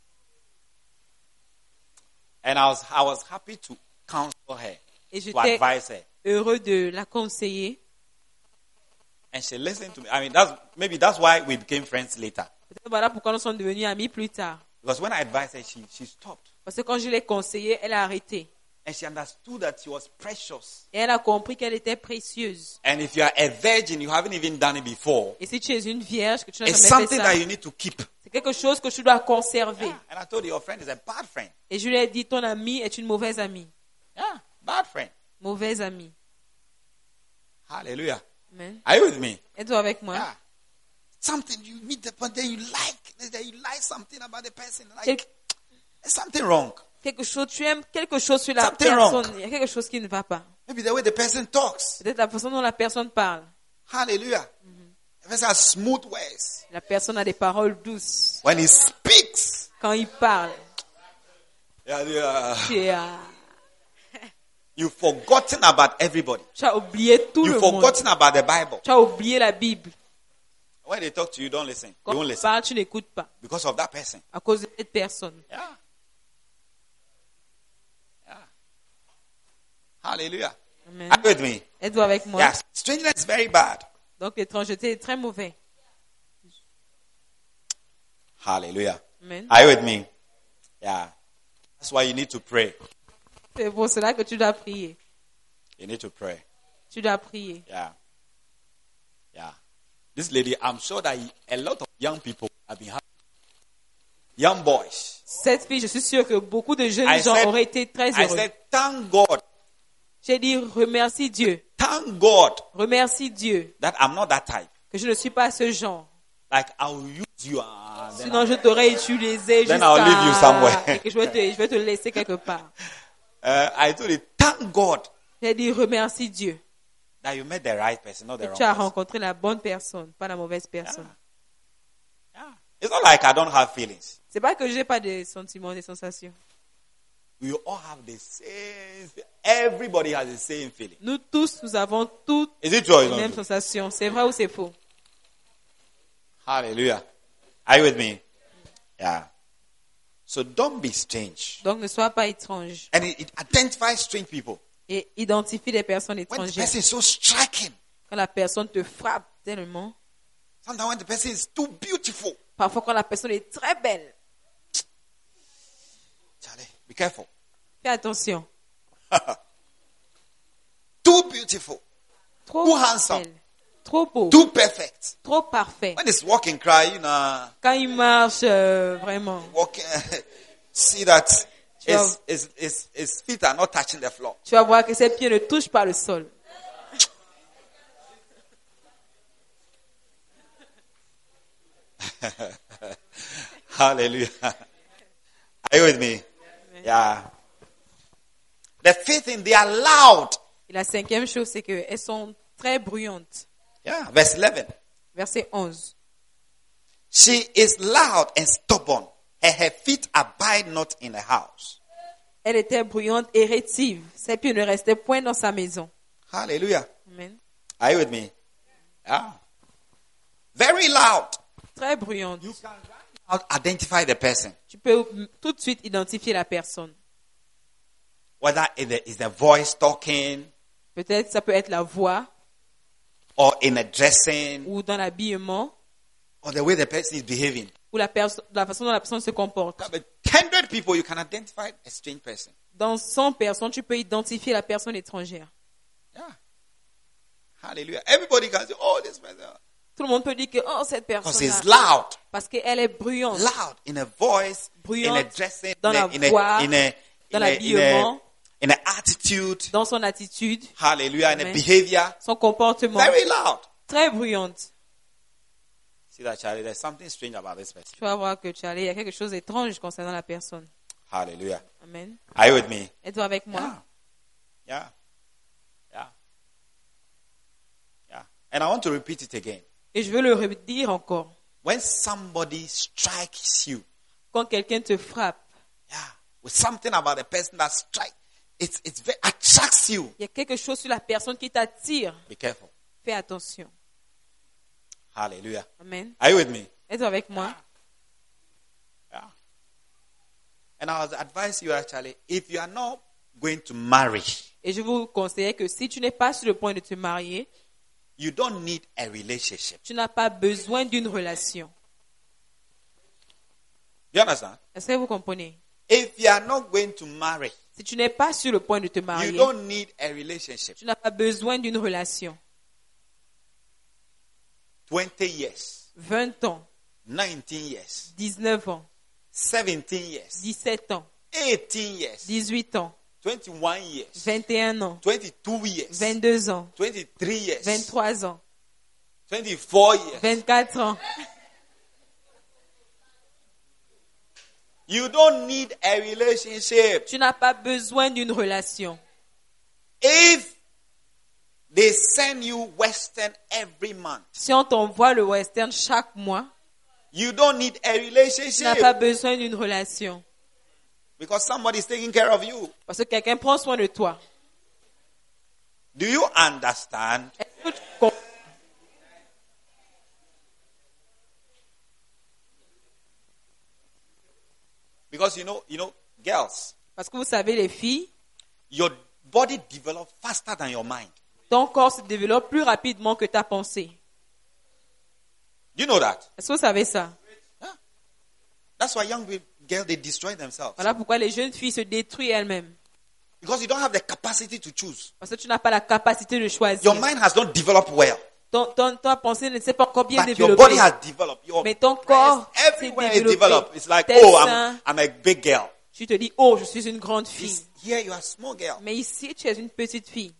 And I was happy to counsel her, Et to j'étais advise her. heureux de la conseiller. And she listened to me. I mean, that's why we became friends later. Voilà pourquoi nous sommes devenus amis plus tard. Because when I advised her, she stopped. Parce que quand je l'ai conseillée, elle a arrêté. And she understood that she was precious. Et elle a compris qu'elle était précieuse. And if you are a virgin, you haven't even done it before, Et si tu es une vierge, que tu n'as it's jamais fait something ça, that you need to keep. c'est quelque chose que tu dois conserver. Yeah. And I told you, your friend is a bad friend. Et je lui ai dit, ton ami est une mauvaise amie. Yeah, bad friend. Mauvaise amie. Hallelujah. Amen. Are you with me? Es-tu avec moi? Yeah. Something you meet the person, then you like something about the person. Like, Quel- there's something wrong. Quelque chose, tu aimes quelque chose sur la Something personne. wrong. Il y a quelque chose qui ne va pas. Maybe the way the person talks. Peut-être la façon dont la personne parle. Hallelujah. The person has smooth words. La personne a des paroles douces. When he speaks, Quand il parle, yeah. tu You've forgotten about everybody. as oublié tout You've le monde. forgotten about the Bible. Tu as oublié la Bible. When they talk to you, don't listen. Quand You won't tu listen parles, tu n'écoutes pas. because of that person. À cause de cette personne. Yeah. Yeah. Hallelujah. Amen. Are you with me? Êtes-vous avec moi? Yes. Strangeness is very bad. Donc l'étrangeté est très mauvais. Hallelujah. Amen. Are you with me? Yeah. That's why you need to pray. C'est pour cela que tu dois prier. You need to pray. Tu dois prier. Yeah. Yeah. This lady, I'm sure that a lot of young people have been happy. Young boys. Cette fille, je suis sûre que beaucoup de jeunes I gens said- auraient été très I heureux. said, thank God. J'ai dit, remercie Dieu. Thank God Remercie Dieu that I'm not that type. que je ne suis pas ce genre. Like, I will use you. And then Sinon, je t'aurais utilisé Then I'll leave you somewhere. et que je vais te laisser quelque part. I told you, thank God J'ai dit, remercie Dieu that you met the right person, not the que wrong tu as person. rencontré la bonne personne, pas la mauvaise personne. Yeah. It's not like I don't have feelings. C'est pas que j'ai pas de sentiments, des sensations. We all have the same. Everybody has the same feeling. Nous tous, nous avons toutes Is it true or les is it mêmes not true? sensations. C'est vrai ou c'est faux? Hallelujah. Are you with me? Yeah. So don't be strange. Donc ne sois pas étrange. And it identifies strange people. Et identifie des personnes When the étrangères. person is so striking. Quand la personne te frappe tellement. Sometimes when the person is too beautiful. Parfois quand la personne est très belle. Charlie, Be careful. Fais attention. Too beautiful. Trop Too handsome. belle, trop beau, Too perfect. trop parfait. When it's walking, cry, you know, Quand il marche, vraiment, walking, see that Yeah. his feet are not touching the floor. tu vas voir que ses pieds ne touchent pas le sol. Hallelujah. Are you with me? Yeah. The fifth thing, they are loud. Et la cinquième chose, c'est qu'elles sont très bruyantes. Yeah. Verse 11. Verset 11. She is loud and stubborn, and her feet abide not in the house. Elle était bruyante et rétive. Ses pieds ne restaient point dans sa maison. Hallelujah. Amen. Are you with me? Yeah. Very loud. Très bruyante. You can identify the person. Tu peux tout de suite identifier la personne. Whether it's the voice talking, Peut-être ça peut être la voix or in the dressing, ou dans l'habillement or the way the person is behaving. ou la façon dont la personne se comporte. But 100 people, you can identify a strange person. Dans 100 personnes, tu peux identifier la personne étrangère. Yeah. Hallelujah. Everybody can say, oh, this person. Tout le monde peut dire que oh, cette Because personne he's loud. parce qu'elle est bruyante. Loud in a voice, Bruyante in a dressing, dans la voix, dans l'habillement, in an attitude. dans son attitude, Hallelujah. In a Amen. behavior. son comportement. Very loud. Très bruyante. See that, Charlie? There's something strange about this person. Tu vas voir que Charlie, il y a quelque chose d'étrange concernant la personne. Hallelujah. Amen. Are you with me? Es-tu avec moi? Yeah. Yeah. Yeah. And I want to repeat it again. Et je veux le redire encore. When somebody strikes you, Quand quelqu'un te frappe, yeah, with something about the person that strikes, it's very attracts you. il y a quelque chose sur la personne qui t'attire. Be careful. Fais attention. Hallelujah. Amen. Are you with me? Es-tu avec moi? Yeah. And I would advise you actually, if you are not going to marry, Et je vous conseille que si tu n'es pas sur le point de te marier, you don't need a relationship. tu n'as pas besoin d'une relation. You understand? Est-ce que vous comprenez? If you are not going to marry, Si tu n'es pas sur le point de te you marier, don't need a relationship. tu n'as pas besoin d'une relation. 20 years, 20 ans, 19 years, 19 ans, 17 years, 17 ans, 18 years, 18 ans, 21 years, 21 ans, 22 years, 22 ans, 23 years, 23 ans, 24 years. 24 ans. You don't need a relationship. Tu n'as pas besoin d'une relation. If they send you Western every month, Si on t'envoie le western chaque mois, you don't need a tu n'as pas relationship besoin d'une relation. because somebody is taking care of you. Parce que quelqu'un prend soin de toi. Do you understand? Est-ce que tu comprends? Because you know, girls, Parce que vous savez, les filles, your body develops faster than your mind. ton corps se développe plus rapidement que ta pensée. You know that? Est-ce que vous savez ça? Yeah. That's why young girls, they destroy themselves. Voilà pourquoi les jeunes filles se détruisent elles-mêmes. Because you don't have the capacity to choose. Parce que tu n'as pas la capacité de choisir. Your mind has not developed well. Ta pensée ne s'est pas encore bien But your développée. body has developed. Your Mais ton breast, corps s'est everywhere is développé. developed. It's like, Tes oh, seins, I'm a big girl. tu te dis, oh, je suis une grande fille. Here you are a small girl. Mais ici, tu es une petite fille.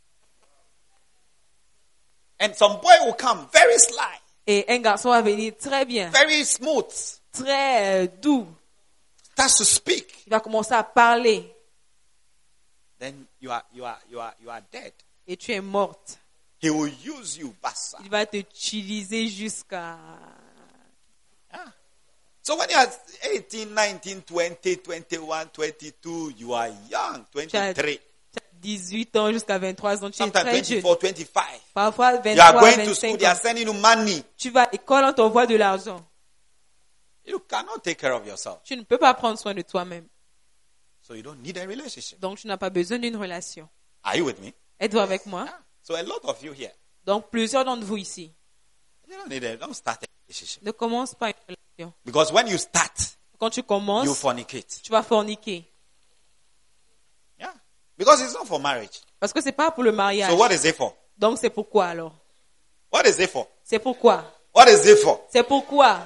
And some boy will come very sly, Et un garçon va venir très bien, very smooth, très doux. starts to speak. Il va commencer à parler. Then you are dead. Et tu es morte. He will use you, bassa. Il va t'utiliser jusqu'à... Yeah. So when you are 18, 19, 20, 21, 22, you are young, 23. 18 ans jusqu'à 23 ans, tu es Sometimes très jeune. 24, 25. Parfois You are 23, going to school, 25 they are ans. sending you money. Tu vas à l'école, on t'envoie de l'argent. You cannot take care of yourself. Tu ne peux pas prendre soin de toi-même. So you don't need a relationship. Donc, tu n'as pas besoin d'une relation. Are you with me? Êtes-vous avec moi? Yeah. So a lot of you here, Donc, plusieurs d'entre vous ici don't start a relationship. ne commencent pas une relation. Because when you start, Quand tu you commences, fornicate. tu vas forniquer. Because it's not for marriage. Parce que c'est pas pour le mariage. So what is it for? Donc c'est pourquoi alors? What is it for? C'est pourquoi? What is it for? C'est pourquoi?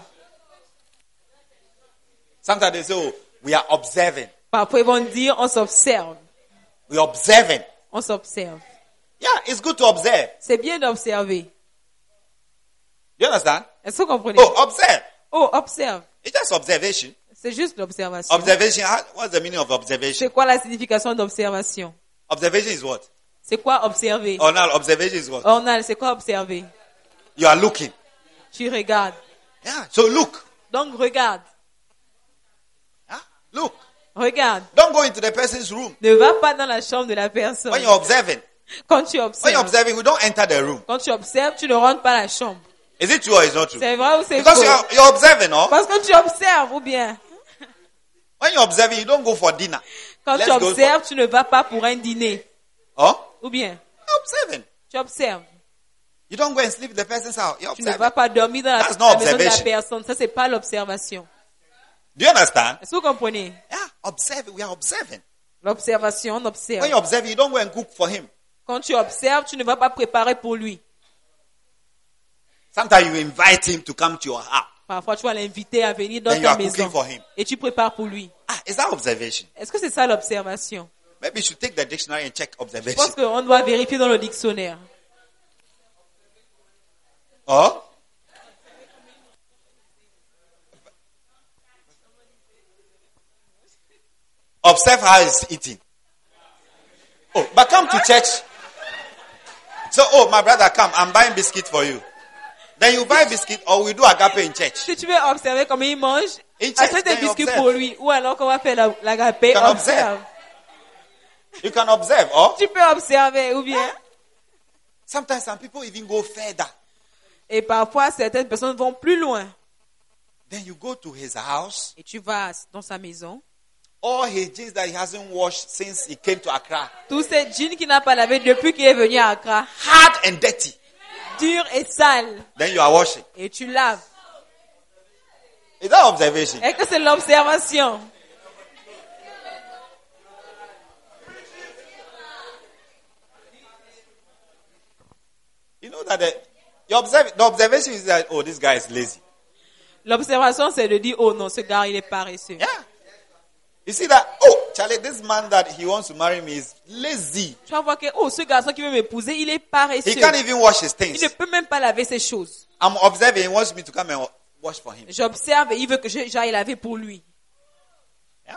Sometimes they say, oh, we are observing. Parfois ils vont dire on s'observe. We are observing. On s'observe. Yeah, it's good to observe. C'est bien d'observer. You understand? Est-ce que vous comprenez? Oh, observe. Oh, observe. It's just observation. C'est juste l'observation. Observation, what's the meaning of observation? C'est quoi la signification d'observation? Observation is what? C'est quoi observer? Oh, no, observation is what? Ornal, c'est quoi observer? You are looking. Tu regardes. Yeah, so look. Donc regarde. Yeah, look. Regarde. Don't go into the person's room. Ne va pas dans la chambre de la personne. When you're observing, Quand tu when you're observes. observing, we don't enter the room. Quand tu observes, tu ne rentres pas à la chambre. Is it true or is not true? C'est vrai ou c'est Because faux? you're observing, no? Parce que tu observes ou bien. When you're observing, you don't go for dinner. Quand Let's tu go observes, tu ne vas pas pour un dîner. Oh? Ou bien. You're observing. Tu observes. You don't go and sleep in the person's house. You're Tu ne observing. vas pas dormir dans That's la not maison de la observation. personne. Ça, c'est pas l'observation. Do you understand? Est-ce que vous comprenez? Yeah, observe. We are observing. L'observation, on observe. When you observe, you don't go and cook for him. Quand tu observes, tu ne vas pas préparer pour lui. Sometimes you invite him to come to your house. Parfois, tu vas l'inviter à venir dans Then you ta are cooking maison. for him. Et tu prépares pour lui. Ah, is that observation? Est-ce que c'est ça l'observation? Maybe you should take the dictionary and check Je observation. pense qu'on doit vérifier dans le dictionnaire. Oh? Observe how he's eating. Oh, but come to church. So, oh, my brother, come. I'm buying biscuit for you. Then you buy biscuit or we do agape in church. Si tu veux observer comment il mange, In church, achète des then you biscuits observe. pour lui. Ou alors qu'on va faire l'agapé, can observe. You can observe, oh? Tu peux observer ou bien. Sometimes some people even go further. Et parfois, certaines personnes vont plus loin. Then you go to his house. Et tu vas dans sa maison. All his jeans that he hasn't washed since he came to Accra. Tous ces jeans qu'il n'a pas lavé depuis qu'il est venu à Accra. Hard and dirty. Dur et sale. Then you are washing. Et tu laves. Is that observation? Est-ce que c'est l'observation? You know that the observation is that, oh, this guy is lazy. L'observation, c'est de dire, oh non, ce gars, il est paresseux. Yeah. You see that, oh, Charlie, this man that he wants to marry me is lazy. Tu vas voir que, oh, ce garçon qui veut m'épouser, il est paresseux. He can't even wash his Il ne things. peut même pas laver ses choses. I'm observing, he wants me to come and wash for him. J'observe et il veut que j'aille laver pour lui. Yeah.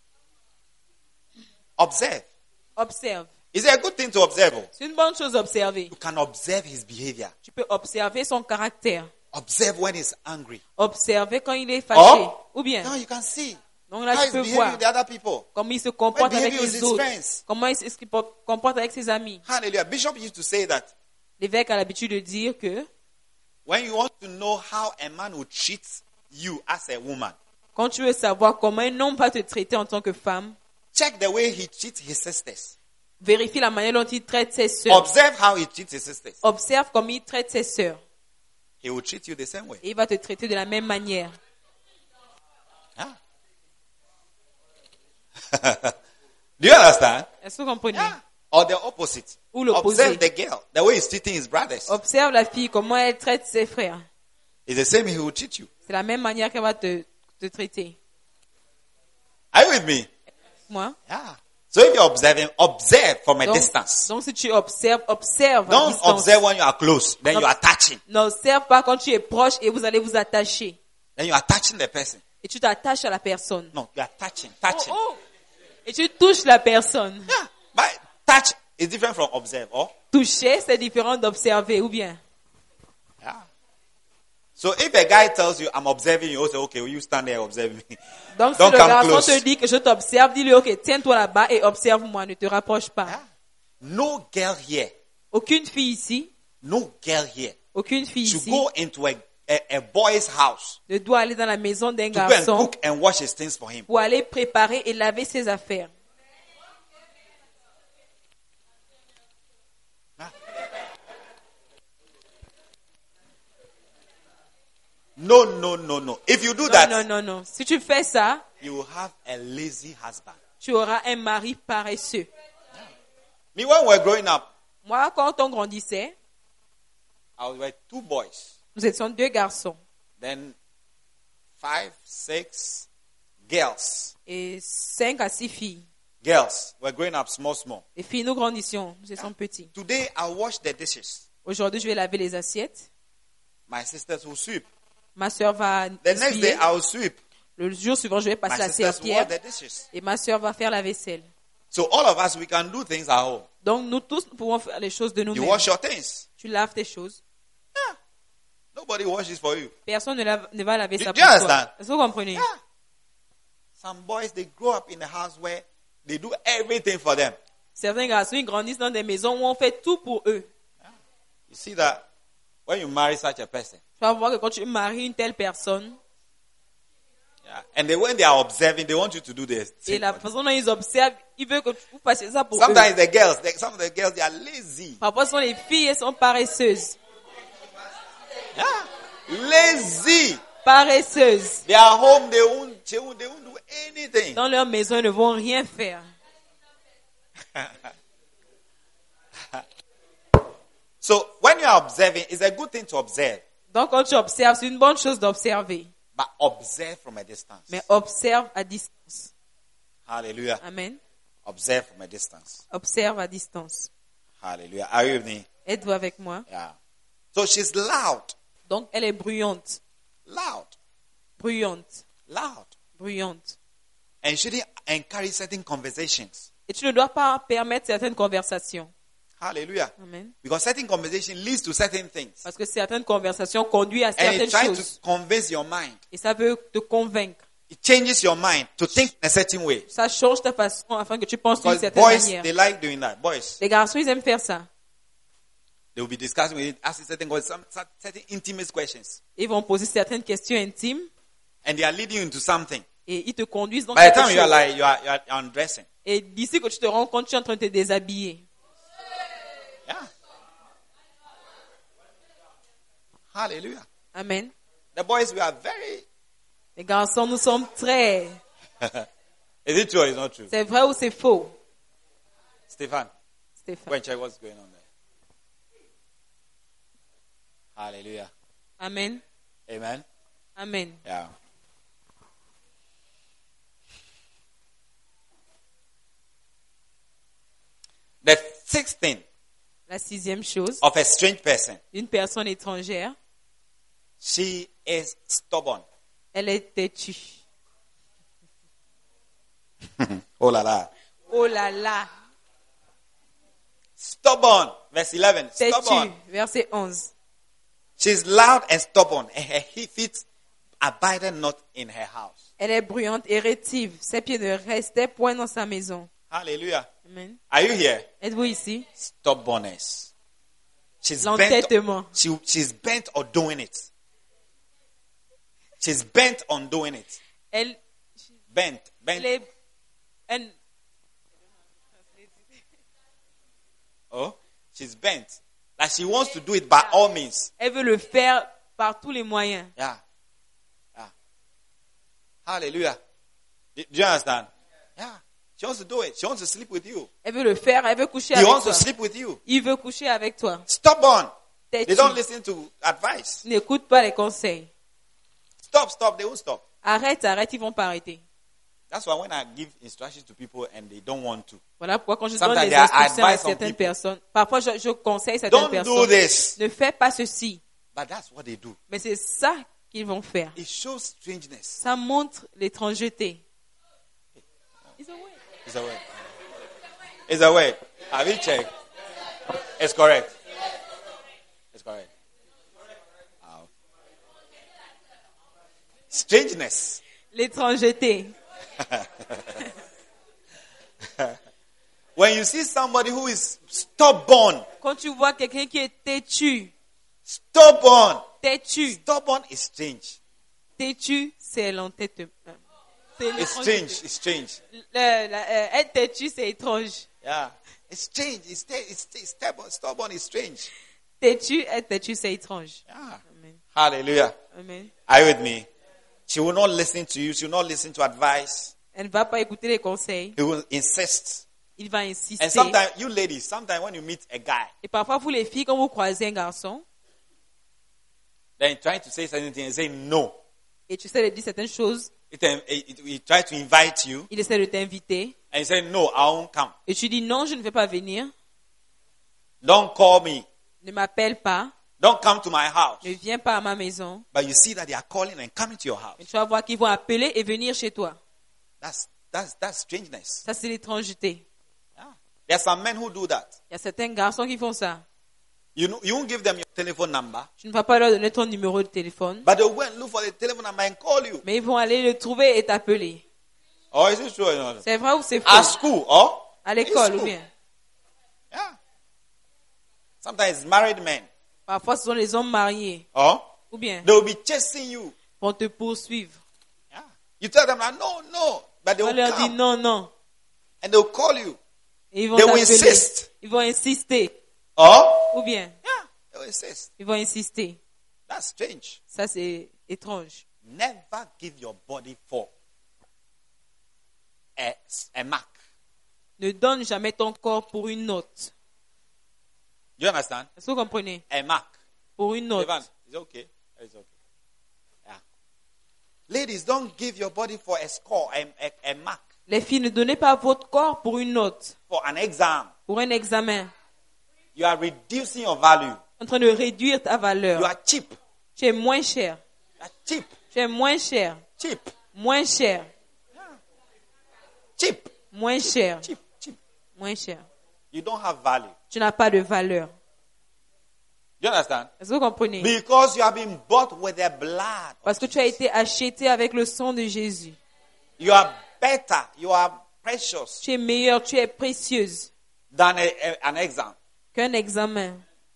Observe. Observe. Is it a good thing to observe? C'est une bonne chose d'observer. You can observe his behavior. Tu peux observer son caractère. Observe when he's angry. Observer quand il est fâché. Oh. Ou bien, Now you can see donc how là, tu he's peux behaving voir with the other people. comment il se comporte When avec behaving with les his autres. friends. Comment il se comporte avec ses amis. Hallelujah. Bishop used to say that L'évêque a l'habitude de dire que when you want to know how a man will treat you as a woman, quand tu veux savoir comment un homme va te traiter en tant que femme, check the way he treats his sisters. vérifie la manière dont il traite ses sœurs. Observe how he treats his sisters. Observe comment il traite ses sœurs. He will treat you the same way. Et il va te traiter de la même manière. Ah. Do you understand? Est-ce que vous comprenez? Yeah. Or the opposite. Ou l'opposé. Observe the girl, the way he's treating his brothers. Observe la fille, comment elle traite ses frères. It's the same he will treat you. C'est la même manière qu'elle va te traiter. Are you with me? Moi? Yeah. So if you're observing, observe from a Donc, distance. donc si tu observes, observe à Don't distance. observe when you are close. Then you are touching. N'observe pas quand tu es proche et vous allez vous attacher. Then you are touching the person. Et tu t'attaches à la personne. No, you are touching. Touching. Oh, oh. Et tu touches la personne. Yeah. But touch is different from observe. Oh? Toucher, c'est différent d'observer, ou bien? Yeah. So if a guy tells you, I'm observing you, you say, okay, will you stand there and observe me? Donc si Don't le come garçon close. te dit que je t'observe, dis-lui, ok, tiens-toi là-bas et observe-moi, ne te rapproche pas. Yeah. No girl here, Aucune fille ici, no girl here aucune fille should ici go into a boy's house ne doit aller dans la maison d'un to go and garçon cook and wash his things for him. pour aller préparer et laver ses affaires. No, no, no, no. If you do Non, that, non, non, non. Si tu fais ça, you will have a lazy husband. tu auras un mari paresseux. Me, when we were growing up, Moi, quand on grandissait, I was with 2 boys. nous étions 2 garçons Then 5, 6 girls. et 5 à 6 filles. Girls were growing up small. Les filles, nous grandissions, nous étions petits. Today, I wash the dishes. Aujourd'hui, je vais laver les assiettes. My sisters will sweep. Ma soeur va The next day, essuyer. I will sweep. Le jour suivant, je vais My passer la sisters will wash serpillère the dishes. et ma soeur va faire la vaisselle. So all of us, we can do things at home. Donc, nous tous, nous pouvons faire les choses de You nous-mêmes. wash your things. Tu laves tes choses. Yeah. Nobody washes for you. Personne ne va laver ça Do pour you toi. understand? Est-ce que vous comprenez? Yeah. Some boys, they grow up in a house where they do everything for them. Certains garçons, ils grandissent dans des maisons où on fait tout pour eux. You see that when you marry such a person, Tu vas voir que quand tu maries une telle personne, yeah, and when they are observing, they want you to do this. et la façon dont ils observent, ils veulent que vous fassiez ça pour Sometimes eux. the girls, some of the girls, they are lazy. Parfois, ce sont les filles, elles sont paresseuses. Yeah. Lazy. Paresseuses. They are home, they won't do anything. Dans leur maison, ils ne vont rien faire. So when you are observing, it's a good thing to observe, Donc, quand tu observes, c'est une bonne chose d'observer. but observe from a distance. Mais observe à distance. Hallelujah. Amen. Observe from a distance. Observe à distance. Hallelujah. Are you with me? Êtes-vous avec moi? Yeah. So she's loud. Donc, elle est bruyante. Loud. Bruyante. Loud. Bruyante. And she didn't encourage certain conversations. Et tu ne dois pas permettre certaines conversations. Hallelujah. Amen. Because certain conversation leads to certain things. Parce que certaines conversations conduisent à And certaines it tries choses. to convince your mind. Et ça veut te convaincre. It changes your mind to think in a certain way. Ça change ta façon afin que tu penses d'une Because certaine boys, manière. they like doing that. Boys, Les garçons, ils aiment faire ça. they will be discussing with it, asking certain intimate questions. Ils vont poser certaines questions intimes And they are leading you into something. et ils te conduisent dans By the quelque time you are chose. like, you are undressing. Et d'ici que tu te rends compte, tu es en train de te déshabiller. Yeah. Hallelujah. Amen. The boys, we are very... Les garçons, nous sommes très... Is it true or is it not true? C'est vrai ou c'est faux? Stefan, Stéphane. go and check what's going on there. Hallelujah. Amen. Amen. Amen. Yeah. The sixth thing La 6e chose, of a strange person, une personne étrangère, she is stubborn. elle est têtue. Oh la la. Oh là là. Stubborn. Verse 11. Têtue. Stubborn. Verset 11. She's loud and stubborn, and her feet abided not in her house. Elle est bruyante et rétive. Ses pieds ne restaient point dans sa maison. Hallelujah. Amen. Are you here? Êtes-vous ici? Stubbornness. She's L'entêtement. she's bent on doing it. She's bent on doing it. Elle Bent. est... elle- Oh, she's bent. Like she wants to do it by all means. Elle veut le faire par tous les moyens. Yeah. Yeah. Hallelujah. Do you understand? Yeah. She wants to do it. She wants to sleep with you. Elle veut le faire, elle veut coucher He avec wants toi. to sleep with you. Il veut coucher avec toi. Stubborn. They Têtu. don't listen to advice. N'écoute pas les conseils. Stop. They won't stop. Arrête, ils vont pas arrêter. That's why when I give instructions to people and they don't want to, Voilà pourquoi quand je donne Sometimes des there are instructions à advice on certaines people. personnes, parfois je conseille certaines don't do personnes, this. ne fais pas ceci. But that's what they do. Mais c'est ça qu'ils vont faire. It shows strangeness. Ça montre l'étrangeté. It's a way. It's a word. It's a word. Have you checked? It's correct. It's correct. Wow. Strangeness. L'étrangeté. When you see somebody who is stubborn, Quand tu vois quelqu'un qui est têtu, stubborn is strange. Têtu, c'est l'entêtement. C'est It's l'étrangeté. strange. It's strange. Être têtu, c'est étrange. Yeah. It's strange. It's stubborn is strange. Être têtu, c'est étrange. Yeah. Amen. Hallelujah. Amen. Are you with me? She will not listen to you. She will not listen to advice. Elle ne va pas écouter les conseils. He will insist. il va And insister. sometimes, you ladies, sometimes when you meet a guy, Et parfois, vous les filles, quand vous croisez un garçon, then trying to say something and say no. et tu essaies de dire certaines choses, He try to invite you, il essaie de t'inviter, and you say, no, I won't come. et tu dis non, je ne vais pas venir, Don't call me. ne m'appelle pas, Don't come to my house. ne viens pas à ma maison. But you see that they are calling and coming to your house. Et tu vas voir qu'ils vont appeler et venir chez toi. That's strangeness. Ça, c'est l'étrangeté. Yeah. There are some men who do that. Il y a certains garçons qui font ça. You won't give them your telephone number, Tu ne vas pas leur donner ton numéro de téléphone, but they'll go and look for the telephone number and call you. mais ils vont aller le trouver et t'appeler. Or is it true or not? C'est vrai ou c'est At faux? school, or À l'école in ou school. bien? Yeah. Sometimes it's married men, Parfois, ce sont les hommes mariés. or Ou bien, they will be chasing you. vont te poursuivre. Yeah. You tell them, no, but they On will leur dit come non, non. and they will call you. Et ils vont They will t'appeler. insist. Ils vont insister. Or Ou bien, yeah, they will insist. ils vont insister. That's strange. Ça, c'est étrange. Never give your body for a mark. Ne donne jamais ton corps pour une note. You understand? Est-ce que vous comprenez? A mark. Pour une note. Evan, it's okay. It's okay. Yeah. Ladies, don't give your body for a score, a mark, Les filles, ne donnez pas votre corps pour une note, for an exam. pour un examen. You are reducing your value. En train de réduire ta You valeur. are cheap. Tu es moins cher. You are cheap. Tu es moins cher. Cheap. Moins cher. Cheap. Moins cher. Cheap. Cheap. Moins cher. You don't have value. Tu n'as pas de valeur. You understand? Est-ce que vous comprenez? Because you have been bought with the blood. Parce que tu as été acheté avec le sang de Jésus. You are better. You are precious Tu es meilleure, tu es précieuse than an exam, qu'un examen.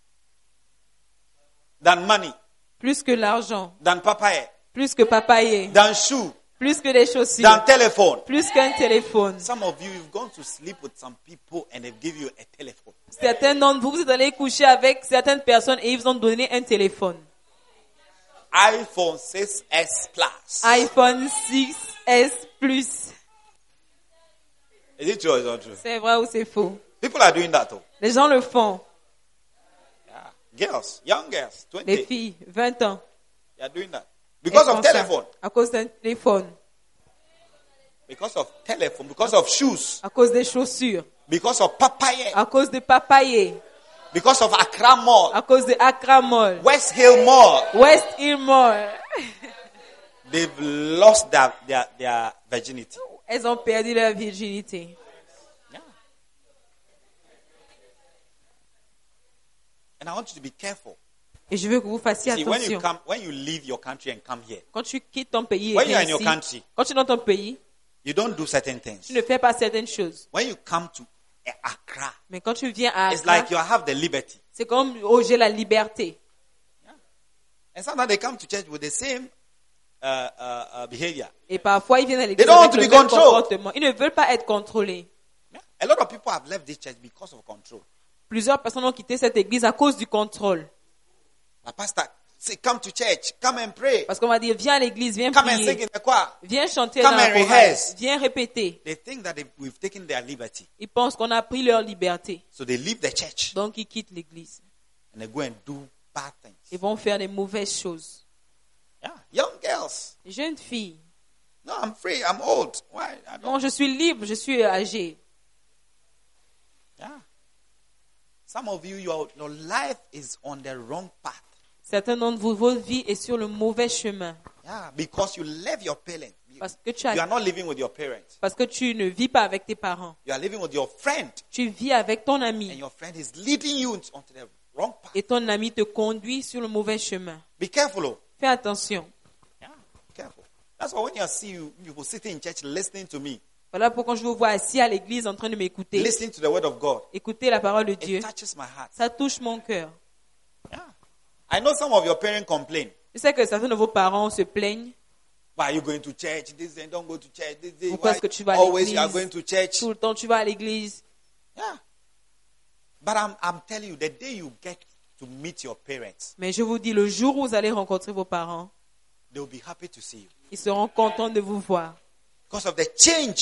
than money, Plus que l'argent. than papaya, Plus que papaye. than shoe, Plus que des chaussures. than telephone. Plus qu'un téléphone. Some of you, you've gone to sleep with some people and they give you a telephone. Certains d'entre vous, vous êtes allés coucher avec certaines personnes et ils vous ont donné un téléphone. iPhone 6S Plus. iPhone 6S Plus. Is it true or is it not true? C'est vrai ou c'est faux? People are doing that too. Les gens le font. Yeah. Girls, young girls, 20, Les filles, 20 ans. they are doing that. elles Because of font ça. telephone. À cause d'un téléphone. Because of telephone. Because of shoes. À cause des chaussures. Because of papaya. À cause de papaye. Because of Accra Mall. À cause de Accra Mall. West Hill Mall. West Hill Mall. They've lost their virginity. Elles ont perdu leur virginité. Yeah. And I want you to be careful. Et je veux que vous fassiez See, attention. when you leave your country and come here, Quand tu quittes ton pays et when you are viens in your ici, country, quand tu es dans ton pays, you don't do certain tu things. ne fais pas certaines choses. When you come to Accra, Mais quand tu viens à it's Accra, like you have the liberty. c'est comme, oh, j'ai la liberté. And sometimes they come to church with the same behavior. Et parfois, ils viennent à l'église They don't avec want le to be même controlled. comportement. Ils ne veulent pas être contrôlés. Yeah. A lot of people have left this church because of control. Plusieurs personnes ont quitté cette église à cause du contrôle. The pastor say, come to church, come and pray, Parce qu'on va dire, viens à l'église, viens come and sing prier, in the choir. viens chanter Come dans la and chorale, rehearse. viens répéter. They think that we've taken their liberty. Ils pensent qu'on a pris leur liberté. So they leave the church Donc, ils quittent l'église. and they go and do bad things. Ils vont faire des mauvaises choses. Yeah. Young girls. Jeune fille, No, I'm free. I'm old. Why? I don't. non, je suis libre, je suis âgée. Yeah. Some of you, your life is on the wrong path. Certains d'entre vous, votre vie est sur le mauvais chemin. Yeah, because you left your parents. Parce que You are not living with your parents. parce que tu ne vis pas avec tes parents. You are living with your friend, Tu vis avec ton and ami. your friend is leading you onto the wrong path. Et ton ami te conduit sur le mauvais chemin. Be careful, oh. Fais attention. Yeah, careful. That's why when I see you sitting in church listening to me, Voilà pourquoi je vous vois assis à l'église en train de m'écouter. listening to the word of God, Écouter la parole de Dieu. it touches my heart. Ça touche mon cœur. Yeah. I know some of your parents complain. Je sais que certains de vos parents se plaignent. Why are you going to church? This day, don't go to church. This day, Pourquoi why est-ce que tu vas à always you are l'église? going to church? Tout le temps, tu vas à l'église. Yeah. But I'm telling you, the day you get to meet your parents, Mais je vous dis, le jour où vous allez rencontrer vos parents, they will be happy to see you. ils seront contents de vous voir. Because of the change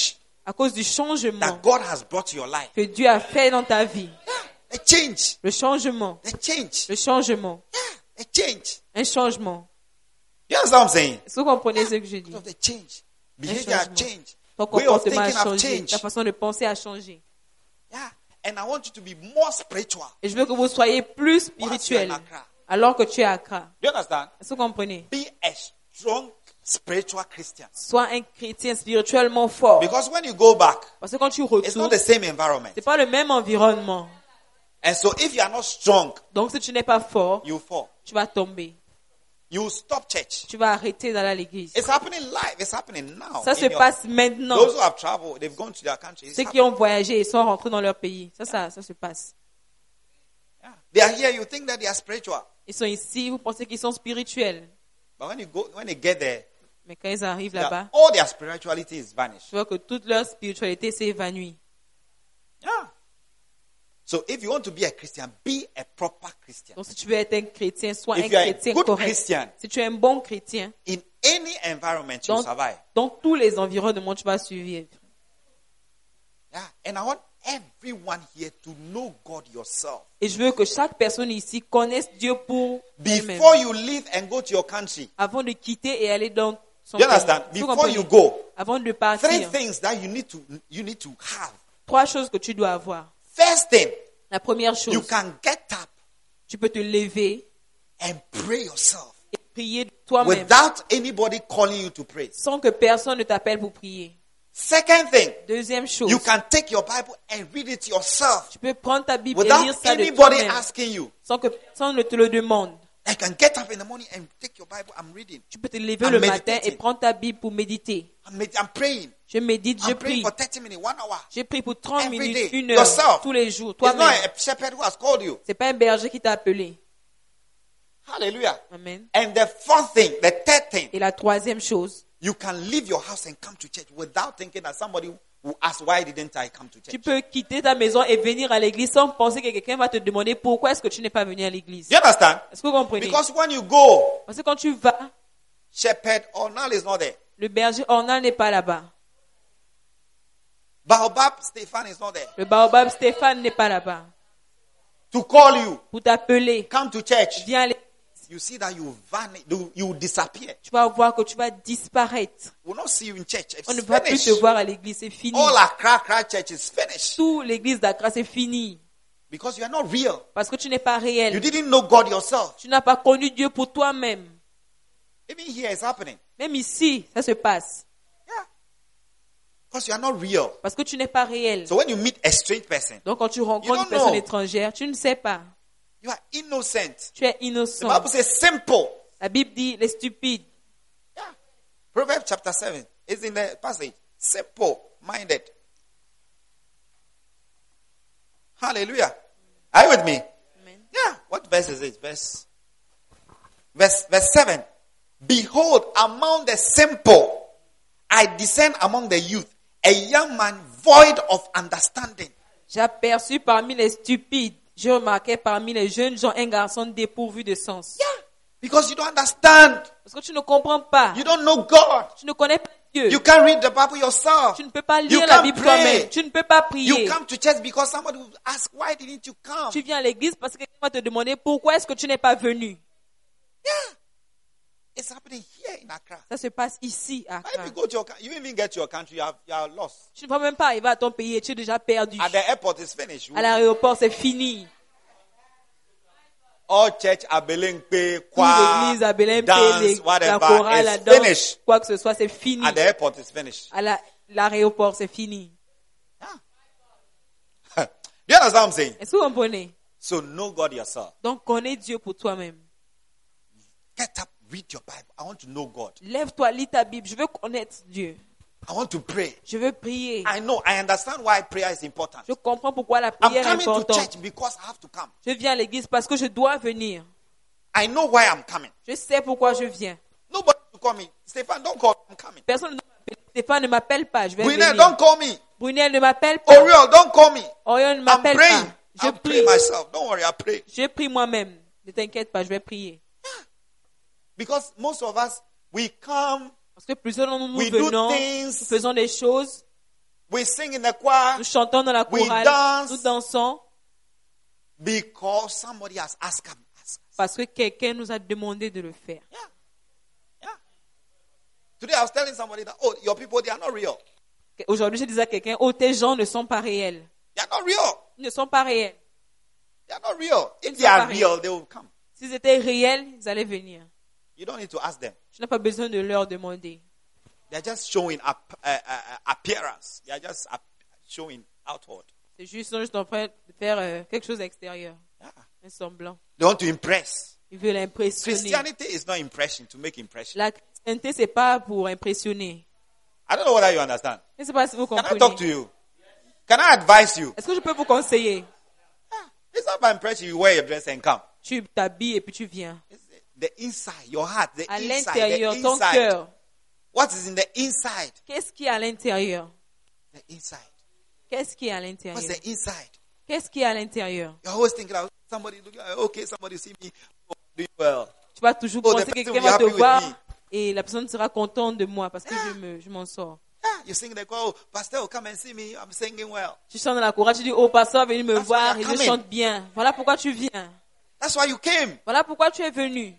À cause du changement that God has brought to your life. que Dieu a fait dans ta vie. A change. Le changement. A change. Le changement. A change. Un changement. You understand what I'm saying? Est-ce que vous comprenez ce que je dis? Because of the change. Behavior has changement. changed. Ton Way of comportement a thinking have changé. changed. Ta façon de penser a changé. Yeah. And I want you to be more spiritual. Et je veux que vous soyez plus Whilst you are in spirituel Accra. alors que tu es à Accra. Do you understand? Est-ce que vous comprenez? Be a strong spiritual Christian. Sois un chrétien spirituellement fort. Because when you go back, Parce que quand tu it's not retournes, the same environment. c'est pas le même environnement. And so if you are not strong, Donc si tu n'es pas fort, you fall. tu vas tomber. You stop church. Tu vas arrêter d'aller à l'église. It's happening live. It's happening now. Ça se In your- passe maintenant. Those who have traveled, they've gone to their country. It's Ceux qui happening. ont voyagé et sont rentrés dans leur pays. Ça se passe. Yeah. They are here. You think that they are spiritual, Ils sont ici, vous pensez qu'ils sont spirituels. but when they get there, Mais quand ils arrivent là-bas, all their spirituality is vanished. tu vois que toute leur spiritualité s'est évanouie. Yeah. So if you want to be a Christian, be a proper Christian. Donc si tu veux être un chrétien, sois un If you are a chrétien good correct. Christian, Si tu es un bon chrétien, in any environment, you dans, survive. dans tous les environnements, tu vas survivre. Yeah. And I want everyone here to know God yourself. Et je veux que chaque personne ici connaisse Dieu pour elle-même. Before you leave and go to your country, Avant de quitter et aller dans son you pays. understand? Vous Before comprenez? you go, Avant de 3 partir, things that you need to have. 3 choses que tu dois avoir. First thing, La première you chose, can get up tu peux te lever and pray yourself et prier toi-même without anybody calling you to pray. sans que personne ne t'appelle pour prier. Second thing, Deuxième chose, you can take your Bible and read it yourself tu peux prendre ta Bible et without lire ça de anybody toi-même asking you. sans que personne ne te le demande. I can get up in the morning and take your Bible. I'm reading. Tu peux te lever I'm le matin meditating. et prendre ta Bible pour méditer. I'm praying. Je médite, je I'm praying prie. for 30 minutes, 1 hour. Je prie pour 30 Every minutes, day. 1 heure, Yourself. tous les jours, It's not toi-même. a shepherd who has called you. C'est pas un berger qui t'a appelé. Hallelujah. Amen. And the third thing, Et la troisième chose, you can leave your house and come to church without thinking that somebody will ask, why didn't I come to tu church? peux quitter ta maison et venir à l'église sans penser que quelqu'un va te demander pourquoi est-ce que tu n'es pas venu à l'église. You understand? Est-ce que vous comprenez? Because when you go, Parce que quand tu vas, shepherd Ornal is not there. le berger Ornal n'est pas là-bas. Baobab Stephan is not there. Le baobab Stéphane n'est pas là-bas. To call you, Pour t'appeler, come to church. viens à l'église. You see that you vanish, you disappear. Tu vas voir que tu vas disparaître. We'll not see you in church. On ne It's va plus finished. te voir à l'église, c'est fini. All Accra church is finished. Tout l'église d'Accra, c'est fini. Because you are not real. Parce que tu n'es pas réel. You didn't know God yourself. Tu n'as pas connu Dieu pour toi-même. Even here it's happening. Même ici, ça se passe. Yeah. Because you are not real. Parce que tu n'es pas réel. So when you meet a strange person, Donc quand tu You rencontres don't une personne know. étrangère, tu ne sais pas. you are innocent. Tu es The innocent. Bible says simple. La Bible dit les stupides. Yeah. Proverbs chapter 7 is in the passage. Simple minded. Hallelujah. Are you with me? Amen. Yeah. What verse is it? Verse 7. Behold, among the simple, I discern among the youth a young man void of understanding. J'ai aperçu parmi les stupides, j'ai remarqué parmi les jeunes gens un garçon dépourvu de sens. Yeah. Because you don't understand. Parce que tu ne comprends pas. You don't know God. Tu ne connais pas Dieu. You can't read the Bible yourself. Tu ne peux pas You lire la can't Bible pray. toi-même. Tu ne peux pas prier. You come to church because somebody will ask, why didn't you come? Tu viens à l'église parce que quelqu'un va te demander pourquoi est-ce que tu n'es pas venu. Yeah. It's happening here in Accra. Ça se passe ici à If Accra. you go to your country, you even get to your country, you are lost. Tu ne vas même pas arriver à ton pays et tu es déjà perdu. At the airport, it's finished. À l'aéroport, c'est fini. All church, Abelempe, Toute choir, l'église à Belém, dance, la whatever, chorale, la it's danse, finished. quoi que ce soit, c'est fini. At the airport, it's finished. À l'aéroport, c'est fini. Do you understand what I'm saying? Est-ce que vous comprenez? So know God yourself. Donc, connais Dieu pour toi-même. Get up, read your Bible. I want to know God. Lève-toi, lis ta Bible. Je veux connaître Dieu. I want to pray. Je veux prier. I understand why prayer is important. Je comprends pourquoi la I'm prière est coming to importante. church because I have to come. Je viens à l'église parce que je dois venir. I know why I'm coming. Je sais pourquoi je viens. Nobody will call me. Stefan, don't call me. I'm coming. Personne ne m'appelle. Stéphane ne m'appelle pas. Je vais Brunel, venir. don't call me. Brunel ne m'appelle pas. Oriol, don't call me. Orion ne I'm m'appelle praying. pas. Je I'm prie. praying myself. Don't worry, I pray. Je prie moi-même. Ne t'inquiète pas, je vais prier. Because most of us, we come, Parce que plusieurs d'entre nous we do venons, nous things, faisons des choses, We sing in the choir Nous chantons dans la We chorale. dance. Nous dansons because somebody has asked us. parce que quelqu'un nous a demandé de le faire. Yeah. Yeah. Today I was telling somebody that, oh, your people, they are not real. Aujourd'hui, je disais à quelqu'un, oh, tes gens ne sont pas réels. They are not real. Ils ne sont pas réels. They are not real. If Ils they sont are pas real, they will come. S'ils étaient réels, ils allaient venir. You don't need to ask them. Je n'ai pas besoin de leur demander. They are just showing appearance. They are just showing outward. C'est juste, ils sont juste en train de faire quelque chose d'extérieur. Yeah. Un semblant. They want to impress. Ils veulent impressionner. Christianity is not impression to make impression. La chrétienté, c'est pas pour impressionner. I don't know whether you understand. Je ne sais pas si vous Can I comprenez. talk to you? Can I advise you? Est-ce que je peux vous conseiller? It's not by impression. You wear your dress and come. Tu t'habilles et puis tu viens. It's the inside, your heart, the À inside, l'intérieur, the ton inside. cœur. What is in the inside? Qu'est-ce qui est à l'intérieur? The inside. Qu'est-ce qui est à What's l'intérieur? the inside? Qu'est-ce qui est à l'intérieur? You're always thinking about somebody looking okay, somebody see me doing well. Tu vas toujours Oh, penser the que person quelqu'un will va be te happy with voir me. et la personne sera contente de moi parce que je m'en sors. Yeah, you sing the choir, oh, pastor, come and see me. I'm singing well. Tu chantes dans la chorale, tu dis, oh, pasteur, venez me That's why voir, you're et je coming. chante bien. Voilà pourquoi tu viens. That's why you came. Voilà pourquoi tu es venu.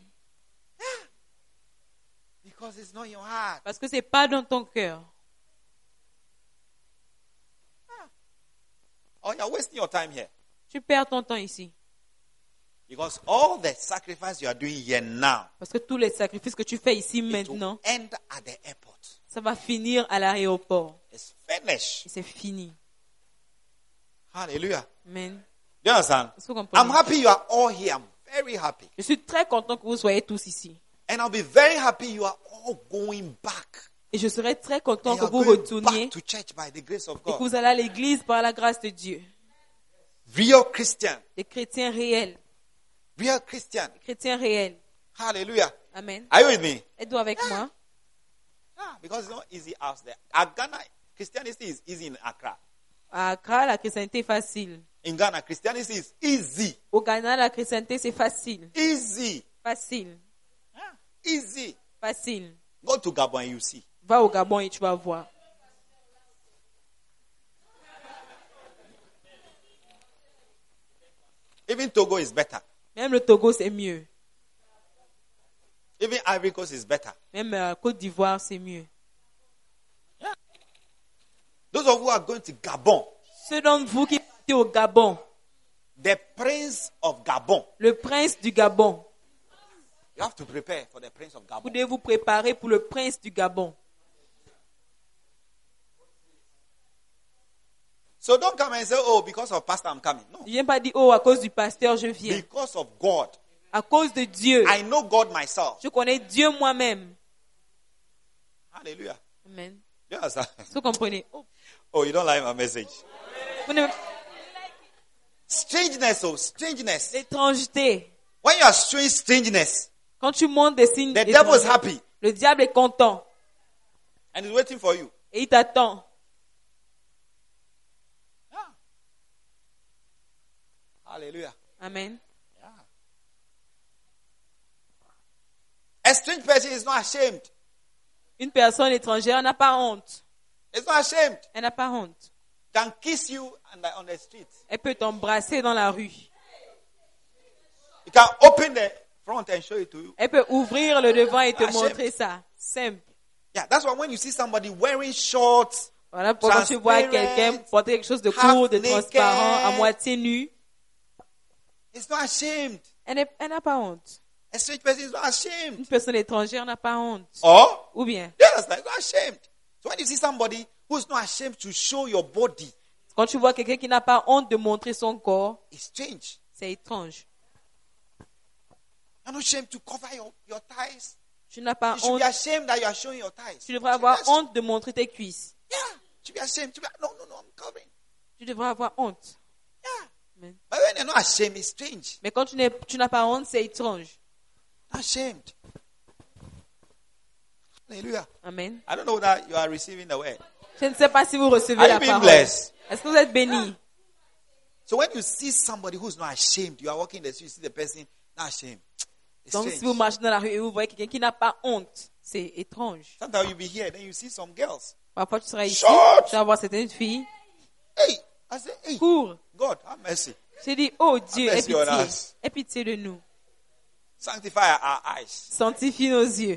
Because it's not in your heart. Parce que c'est pas dans ton cœur. Oh, you're wasting your time here. Tu perds ton temps ici. Because all the sacrifice you are doing here now, Parce que tous les sacrifices que tu fais ici it will maintenant, end at the airport. ça va finir à l'aéroport. It's finished. Et c'est fini. Hallelujah. Amen. Do you understand? Est-ce que vous comprenez? I'm happy you are all here. I'm very happy. Je suis très content que vous soyez tous ici. And I'll be very happy you are all going back. Et je serai très content And que you are vous going retourniez back to church by the grace of et que God. vous allez à l'église par la grâce de Dieu. Real Christian. Des chrétiens réels. Real Christian. Des chrétiens réels. Hallelujah. Amen. Are you with me? Êtes-vous avec moi? Yeah, because it's not easy out there. At Ghana, Christianity is easy in Accra. À Accra, la chrétienté est facile. In Ghana, Christianity is easy. Au Ghana, la chrétienté, c'est facile. Easy. Facile. Yeah, easy. Facile. Go to Gabon and you see. Va au Gabon et tu vas voir. Even Togo is better. Même le Togo, c'est mieux. Even Ivory Coast is better. Même Côte d'Ivoire, c'est mieux. Those of you who are going to Gabon, Ceux d'entre vous qui partez au Gabon, the prince of Gabon, le prince du Gabon, you have to prepare for the prince of vous Gabon. devez vous préparer pour le prince du Gabon. So don't come and say, oh, because of pastor I'm coming. No. Ne viens pas dire, oh, à cause du pasteur, je viens. Because of God. À cause de Dieu. I know God myself. Je connais Dieu moi-même. Hallelujah. Amen. You understand? Vous comprenez? Oh, Oh, you don't like my message. vous ne- Strangeness, oh, strangeness. L'étrangeté. When you are showing strangeness, Quand tu montres des signes the devil is étranges, happy le diable est content and is waiting for you. et il t'attend. Yeah. Hallelujah. Amen. A strange person is not ashamed. Une personne étrangère n'a pas honte. It's not ashamed. Elle n'a pas honte. Can kiss you on the street. Elle peut t'embrasser dans la rue. You can open the front and show it to you. Elle peut ouvrir le devant et te Ashamed. montrer ça. Simple. Yeah, that's why when you see somebody wearing shorts, Voilà pourquoi tu vois quelqu'un porter quelque chose de court, de half transparent, à naked. moitié nu. it's not ashamed. Elle n'a pas honte. A strange person is not ashamed. Une personne étrangère n'a pas honte. Or, Ou bien, yes, like not ashamed. So when you see somebody who's not ashamed to show your body, quand tu vois quelqu'un qui n'a pas honte de montrer son corps, it's strange. c'est étrange. You're not ashamed to cover your thighs. Tu n'as pas You should honte. be ashamed that you are showing your thighs. Tu devrais avoir honte de montrer tes cuisses. Yeah, you should be ashamed. No, I'm covering. Tu devrais avoir honte. Yeah. Amen. But when you're not ashamed, it's strange. Mais quand tu n'as pas honte, c'est étrange. Not ashamed. Hallelujah. Amen. I don't know that you are receiving the word. Je ne sais pas si vous recevez Are la you being parole. blessed? Est-ce que vous êtes bénis? So when you see somebody who's not ashamed, you are walking the street, you see the person not ashamed. It's Donc, strange. si vous marchez dans la rue et vous voyez quelqu'un qui n'a pas honte, c'est étrange. Sometimes you'll be here, then you see some girls. Parfois, tu seras ici, Short. tu vas voir certaines filles. Hey, I said, hey, Cours. God, have mercy. J'ai dit, oh Dieu, Have aie mercy on pitié. us. Aie pitié de nous. Sanctify our eyes. Sanctifie nos yeux.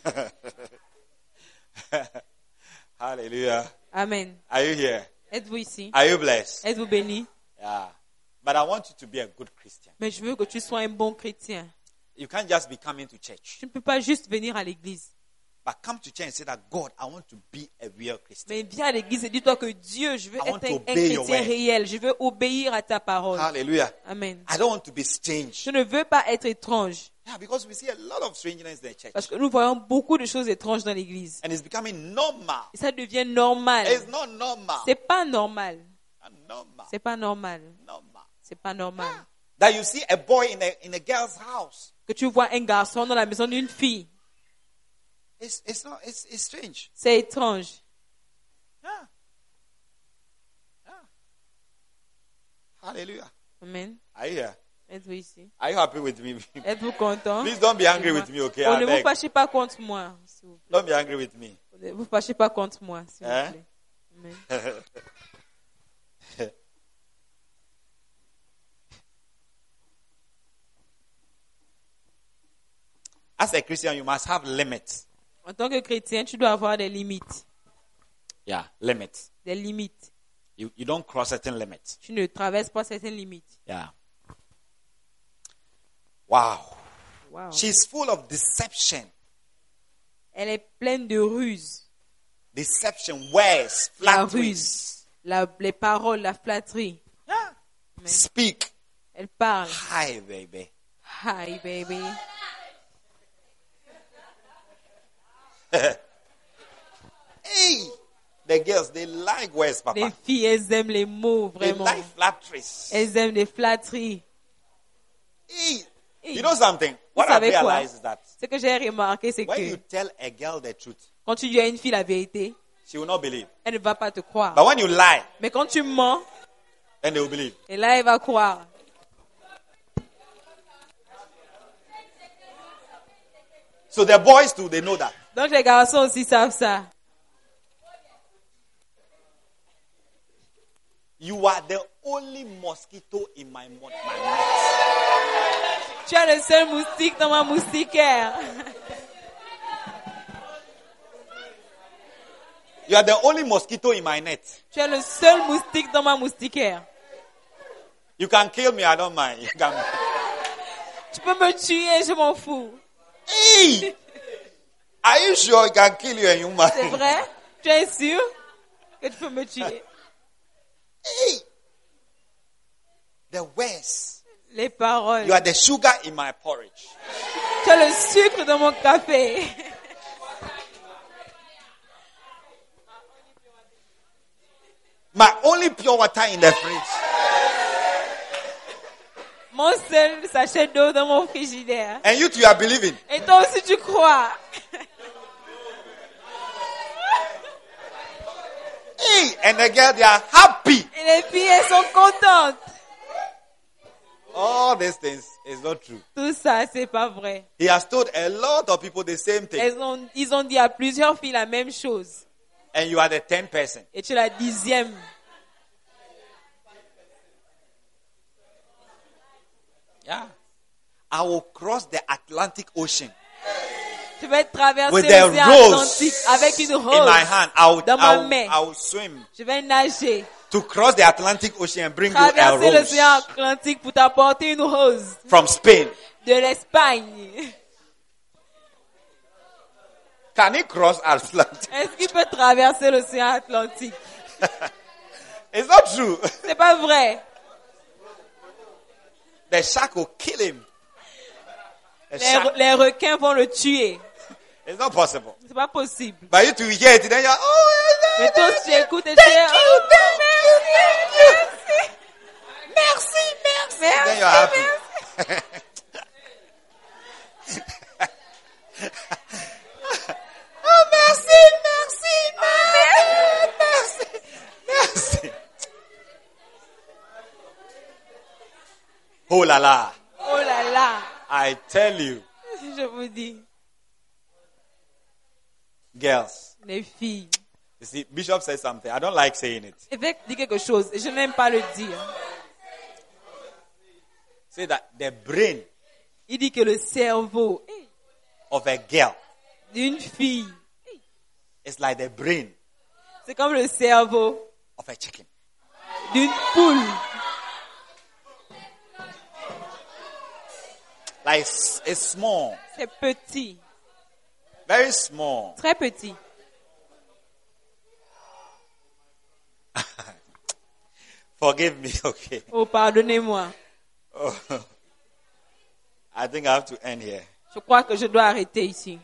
Hallelujah. Amen. Are you here? Êtes-vous ici? Are you blessed? Êtes-vous bénis? Yeah. But I want you to be a good Christian. Mais je veux que tu sois un bon chrétien. You can't just be coming to church. Tu ne peux pas juste venir à l'église. But come to church and say that, God, I want to be a real Christian. Mais viens à l'église et dis-toi que Dieu, je veux I want être to un obey your chrétien word. réel. Je veux obéir à ta parole. Hallelujah. Amen. I don't want to be strange. Je ne veux pas être étrange. Yeah, because we see a lot of strangeness in the church. Parce que nous voyons beaucoup de choses étranges dans l'église. And it's becoming normal. Et ça devient normal. It's not normal. C'est pas normal. Not normal. C'est pas normal. Normal. C'est pas normal. That you see a boy in a girl's house. Que tu vois un garçon dans la maison d'une fille. It's strange. C'est étrange. Yeah. Yeah. Hallelujah. Amen. Are you here? Êtes-vous ici? Are you happy with me? Êtes-vous content? Please don't be angry with me, okay? Oh, I ne vous beg. fâchez pas contre moi, s'il vous plaît. Don't be angry with me. Ne vous fâchez pas contre moi, s'il vous Hein? plaît. Amen. As a Christian, you must have limits. En tant que chrétien, tu dois avoir des limites. Yeah, limits. Des limites. You don't cross certain limits. Tu ne traverses pas certaines limites. Yeah. Wow. Wow. She's full of deception. Elle est pleine de ruses. Deception, words, La flatteries. ruse, les paroles, la flatterie. Yeah. Speak. Elle parle. Hi, baby. Hi, baby. Hey, the girls, they like words, Les Papa. filles, elles aiment les mots, They vraiment. like flatteries. Elles aiment les flatteries. Hey, Hey. you know something? What Vous I savez quoi? realized is that Ce que j'ai remarqué, c'est when you que tell a girl the truth, quand tu dis à une fille la vérité, she will not believe. elle ne va pas te croire. But when you lie, Mais quand tu mens, then they will believe. et là, elle va croire. So the boys too, they know that. Donc les garçons aussi savent ça. You are the only mosquito in my net. Tu es le seul moustique dans ma moustiquaire. You are the only mosquito in my net. Tu es le seul moustique dans ma moustiquaire. You can kill me, I don't mind. You can... Tu peux me tuer, je m'en fous. Hey! Are you sure you can kill you a human? C'est vrai? Tu es sûr que tu peux me tuer? Hey! The words. Les paroles. You are the sugar in my porridge. Tu es le sucre dans mon café. My only pure water in the fridge. Mon seul sachet d'eau dans mon frigidaire. And you two are believing. Et toi aussi tu crois. Hey! And the girl, they are happy. Et les filles, elles sont contentes. All these things is not true. Tout ça, c'est pas vrai. He has told a lot of people the same thing. Ils ont dit à plusieurs filles la même chose. And you are the 10th person. Et tu es la 10e. Yeah. I will cross the Atlantic Ocean Tu vas traverser with the l'océan rose Atlantique avec une in my rose hand. dans ma main. I will swim Je vais nager. to cross the Atlantic Ocean and bring you a Traverser rose l'océan Atlantique pour t'apporter une rose from Spain. de l'Espagne. Can he cross Atlantic? Est-ce qu'il peut traverser l'océan Atlantique? It's not true. C'est pas vrai. The shark will kill him. The shark. Les requins vont le tuer. It's not possible. C'est pas possible. But you to hear it, then you're, oh, Mais toi, tu écoutes et tu dis, oh, merci. then you're happy. Oh, merci. Oh la la. Oh là là, I tell you, je vous dis, girls, les filles, You see, Bishop says something. I don't like saying it. Évêque dit quelque chose et je n'aime pas le dire. Say that the brain Il dit que le cerveau of a girl d'une fille, is like the brain c'est comme le cerveau of a chicken. d'une poule. Like it's small, C'est petit, very small. très petit. Forgive me, okay. Oh, pardonnez-moi. Oh. I think I have to end here. Je crois que je dois arrêter ici.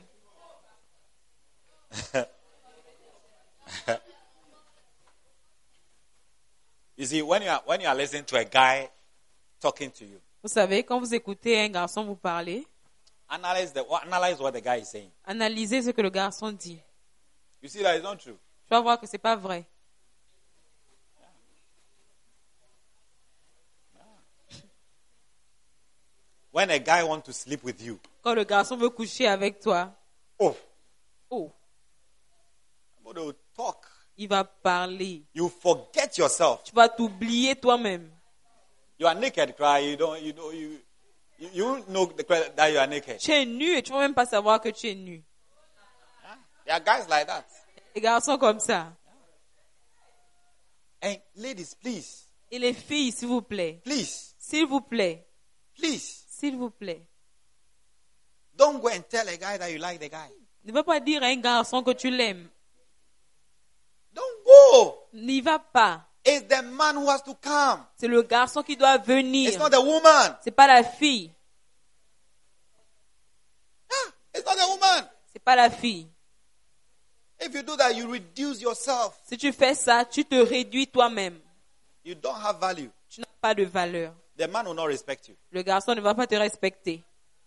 You see, when you are listening to a guy talking to you, Vous savez, quand vous écoutez un garçon vous parler, analyze what the guy is saying. analysez ce que le garçon dit. You see that it's not true. Tu vas voir que c'est pas vrai. When a guy wants to sleep with you, Quand le garçon veut coucher avec toi, oh, oh, they'll talk. il va parler. You forget yourself. Tu vas t'oublier toi-même. You are naked, cry. You don't know that you are naked. Tu es nu et tu ne vas même pas savoir que tu es nu. There are guys like that. Les garçons comme ça. And ladies, please, Et les filles, s'il vous plaît. please, S'il vous plaît. please, S'il vous plaît. don't go and tell a guy that you like the guy. Ne va pas dire à un garçon que tu l'aimes. Don't go. N'y va pas. It's the man who has to come. C'est le garçon qui doit venir. It's not the woman. C'est pas la fille. It's not the woman. C'est pas la fille. If you do that, you reduce yourself. Si tu fais ça, tu te réduis toi-même. You don't have value. Tu n'as pas de valeur. The man will not respect you. Le garçon ne va pas te respecter.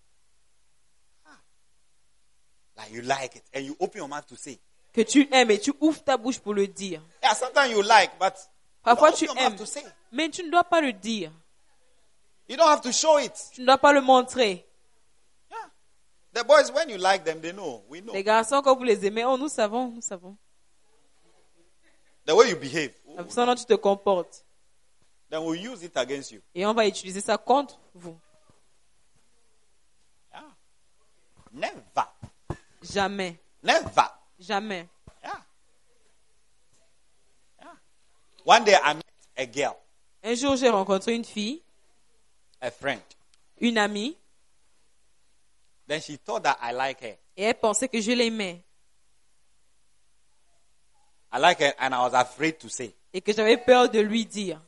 Like you like it, and you open your mouth to say. Que tu aimes et tu ouvres ta bouche pour le dire. Yeah, sometimes you like, but Parfois you tu don't open your aimes, mouth to say. mais tu ne dois pas le dire. You don't have to show it. Tu ne dois pas le montrer. Yeah. The boys, when you like them, they know. We know. Les garçons, quand vous les aimez, oh, nous savons, nous savons. The way you behave. La façon dont tu te comportes. Then we'll use it against you. Et on va utiliser ça contre vous. Yeah. Never. Jamais. Never. Jamais. Yeah. Yeah. One day I met a girl, Un jour, j'ai rencontré une fille, a friend. une amie, Then she thought that I like her. et elle pensait que je l'aimais. I like her and I was afraid to say. Et que j'avais peur de lui dire.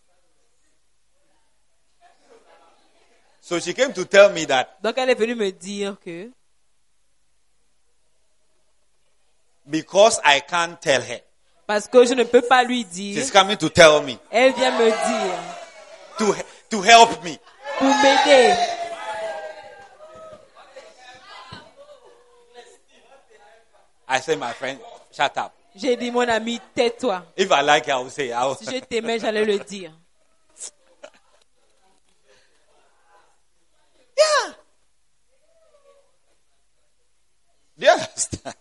So she came to tell me that Donc, elle est venue me dire que, because I can't tell her, parce que je ne peux pas lui dire, she's coming to tell me, elle vient me dire, to help me. pour m'aider. I said, my friend, shut up. J'ai dit, mon ami, tais-toi. If I like her, I will say, Si je t'aimais, j'allais le dire. Yeah. Do you understand?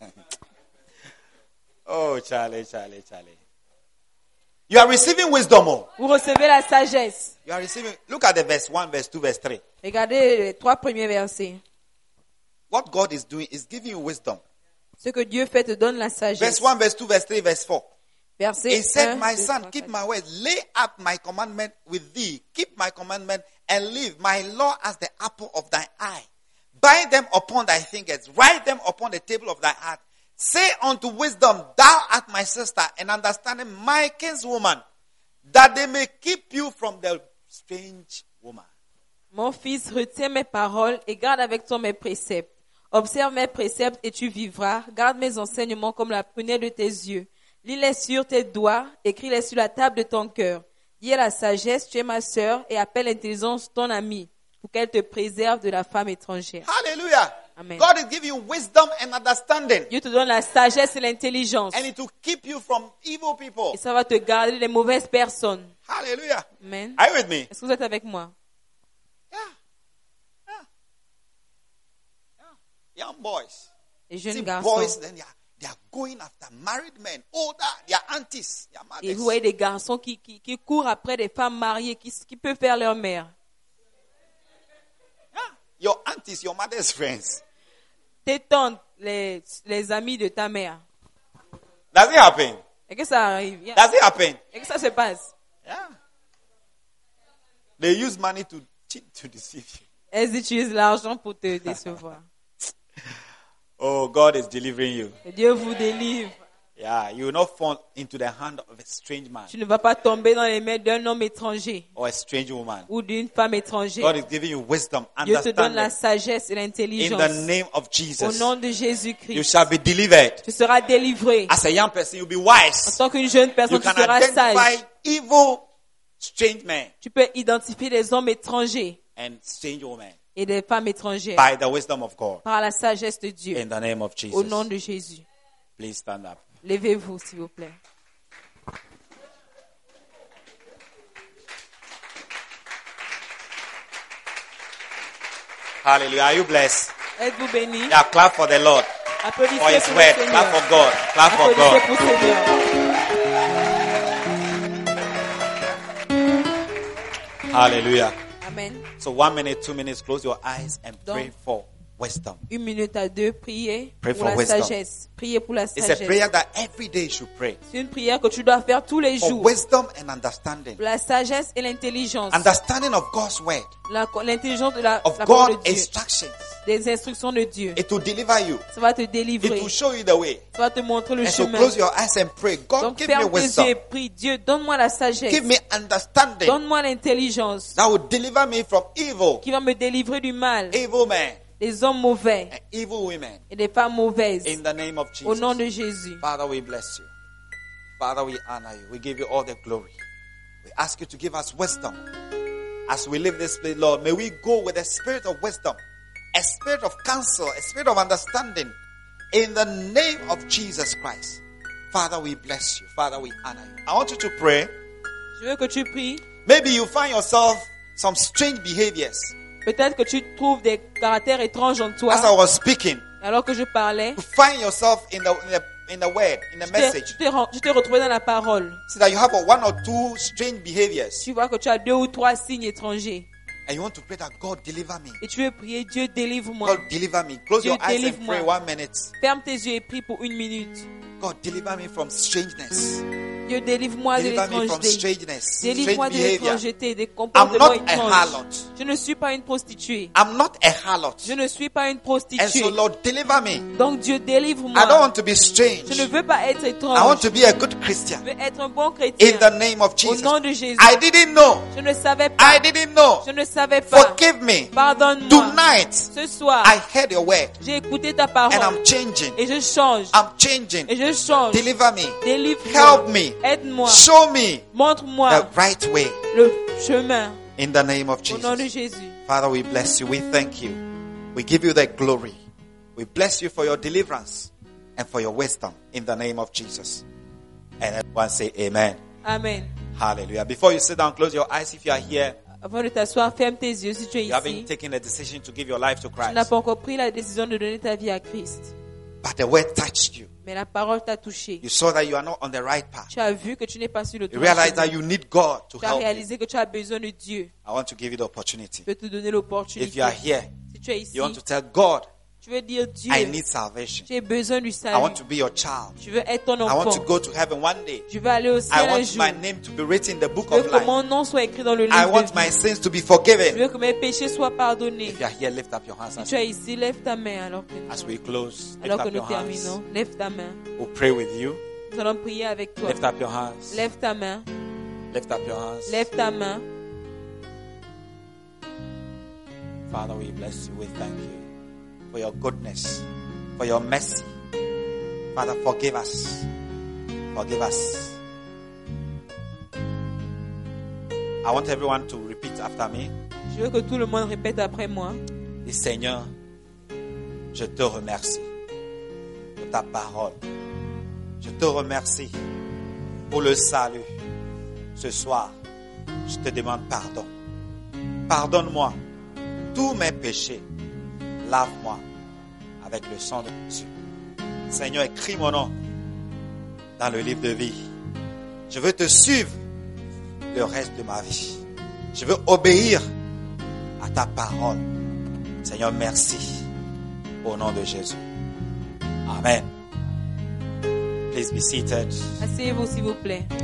Oh, Charlie. You are receiving wisdom. Oh. Vous recevez la sagesse. You are receiving. Look at the verse 1, verse 2, verse 3. Regardez les 3 premiers versets. What God is doing is giving you wisdom. Ce que Dieu fait te donne la sagesse. Verse 1, verse 2, verse 3, verse 4. Verset He said, 1, my 2, son, 3, keep 4. my words, lay up my commandment with thee, keep my commandment and live my law as the apple of thy eye. Bind them upon thy fingers, write them upon the table of thy heart. Say unto wisdom, thou art my sister, and understanding my kinswoman, that they may keep you from the strange woman. Mon fils, retiens mes paroles et garde avec toi mes préceptes. Observe mes préceptes et tu vivras. Garde mes enseignements comme la prunelle de tes yeux. Lis-les sur tes doigts, écris-les sur la table de ton cœur. Dis à la sagesse, tu es ma sœur, et appelle l'intelligence ton amie, pour qu'elle te préserve de la femme étrangère. Hallelujah. Amen. God is giving you wisdom and understanding. Dieu te donne la sagesse et l'intelligence. And it will keep you from evil people. Et ça va te garder des mauvaises personnes. Hallelujah. Amen. Are you with me? Est-ce que vous êtes avec moi? Young boys. Les See, jeunes garçons. boys, then they are going after married men, older, their aunties, their Et vous mothers. voyez des garçons qui courent après des femmes mariées qui peuvent faire leur mère. Yeah. Your aunties, your mother's friends. Tes tantes, les amis de ta mère. Does it happen? Et que ça arrive. Yeah. Does it happen? Et que ça se passe. Yeah. They use money to cheat, to deceive you. Elles utilisent l'argent pour te décevoir. Oh, God is delivering you. Et Dieu vous délivre. Yeah, you will not fall into the hand of a strange man Tu ne vas pas tomber dans les mains d'un homme étranger or a strange woman. ou d'une femme étrangère. God is giving you wisdom, Dieu te donne la understanding. sagesse et In l'intelligence. the name of Au Jesus, nom de you Jésus-Christ, shall be delivered. tu seras délivré. As a young person, you'll be En wise. tant qu'une jeune You personne, tu can seras identify sage. evil, strange men Tu peux identifier des hommes étrangers and strange women et des femmes étrangères by the wisdom of God. par la sagesse de Dieu. In the name of Au nom Jesus. de Jésus. Please stand up. Levez-vous, s'il vous plaît. Hallelujah. Are you blessed? Êtes-vous bénis? Yeah, clap for the Lord. For Applaudissez His pour word. le Clap Seigneur. for God. Clap for Applaudissez God. pour le Seigneur. Hallelujah. Amen. So 1 minute, 2 minutes, close your eyes and pray Donc, for wisdom. 1 minute à 2, priez Pray pour for la wisdom. sagesse. Priez pour la It's a sagesse. prayer that every day you should pray. C'est une prière que tu dois faire tous les For jours. wisdom and understanding. Pour la sagesse et l'intelligence. Understanding of God's word. L'intelligence de la Of parole de God's Dieu. instructions. Des instructions de Dieu. It will deliver you. Ça va te It délivrer. will show you the way. Ça va te montrer le And so chemin. close your eyes and pray. God, Donc give me ferme tes yeux wisdom. et prie. Dieu, donne-moi la sagesse. Give me understanding. Donne-moi l'intelligence That will deliver me from evil. qui va me délivrer du mal. Evil men Des hommes mauvais and evil women. et des femmes mauvaises. In the name of Au nom Jesus. de Jésus. Father, we bless you. Father, we honor you. We give you all the glory. We ask you to give us wisdom. As we leave this place, Lord, may we go with a spirit of wisdom, a spirit of counsel, a spirit of understanding. In the name of Jesus Christ. Father, we bless you. Father, we honor you. I want you to pray. Je veux que tu pries. Maybe you find yourself some strange behaviors. Peut-être que tu trouves des caractères étranges en toi. As I was speaking, Alors que je parlais, you find yourself in the word, in the message. tu t'es retrouvé dans la parole. See that you have one or two strange behaviors. Tu vois que tu as 2 ou 3 signes étrangers. And you want to pray that God deliver me. Et tu veux prier, Dieu délivre-moi. God deliver me. Close Dieu your eyes and délivre-moi. pray 1 minute. Ferme tes yeux et prie pour 1 minute. God deliver me from strangeness. Dieu délivre-moi de Deliver me from l'étrangeté. strangeness. Délivre-moi Strange de behavior. l'étrangeté, des I'm comportements not a étranges. harlot. Je ne suis pas une prostituée. I'm not a harlot. Je ne suis pas une And prostituée. so Lord, deliver me. Donc Dieu I don't délivre-moi. want to be strange. Je ne veux pas être I étrange. want to be a good Christian. Je veux être un bon In chrétien. the name of Au Jesus. nom de Jésus. I didn't know. Je ne savais pas. I didn't know. Je ne savais pas. Forgive me. Pardonne-moi. Tonight, Ce soir, I heard your word j'ai écouté ta and parole. I'm changing. Et je change. I'm changing. Et je change. Deliver me. Délivre-moi. Help me. Aide-moi. Show me Montre-moi the right way. le chemin. In the name of Au nom de Jesus. Jésus. Father, we bless you. We thank you. We give you the glory. We bless you for your deliverance and for your wisdom in the name of Jesus. And everyone say amen. Amen. Hallelujah. Before you sit down, close your eyes. If you are here, Avant de t'asseoir, ferme tes yeux si tu es you haven't ici. taken a decision to give your life to Tu n'as Christ, pas encore pris la décision de donner ta vie à Christ. but the word touched you. Mais la parole t'a touché. You saw that you are not on the right path. Tu as vu que tu n'es pas sur le You droit realize that chemin. you need God to Tu as help you. réalisé que tu as besoin de Dieu. I want to give you the opportunity. Je peux te donner If l'opportunité. you are here, Si tu es ici, you want to tell God, tu veux dire Dieu, I need salvation. j'ai besoin du I salut. want to be your child. Je veux être ton I want to enfant. go to heaven one day. Je veux aller au I ciel un want jour. my name to be written in the book Je veux of que life. mon nom soit écrit dans le I livre want de my vie. sins to be Je forgiven. veux que mes péchés soient pardonnés. If you are here, lift up your hands Si as tu es ici, lève ta main alors que as we close. Lift alors que up nous your hands. terminons. Lève ta main. We'll pray with you. Nous allons prier avec toi. Lift up your hands. Lève ta main. Lift up your hands. Lève ta main. Father, we bless you. We thank you for your goodness, for your mercy. Father, forgive us. Forgive us. I want everyone to repeat after me. Je veux que tout le monde répète après moi. Dis, Seigneur, je te remercie pour ta parole. Je te remercie pour le salut. Ce soir, je te demande pardon. Pardonne-moi tous mes péchés. Lave-moi avec le sang de Jésus. Seigneur, écris mon nom dans le livre de vie. Je veux te suivre le reste de ma vie. Je veux obéir à ta parole. Seigneur, merci. Au nom de Jésus. Amen. Please be seated. Asseyez-vous, s'il vous plaît.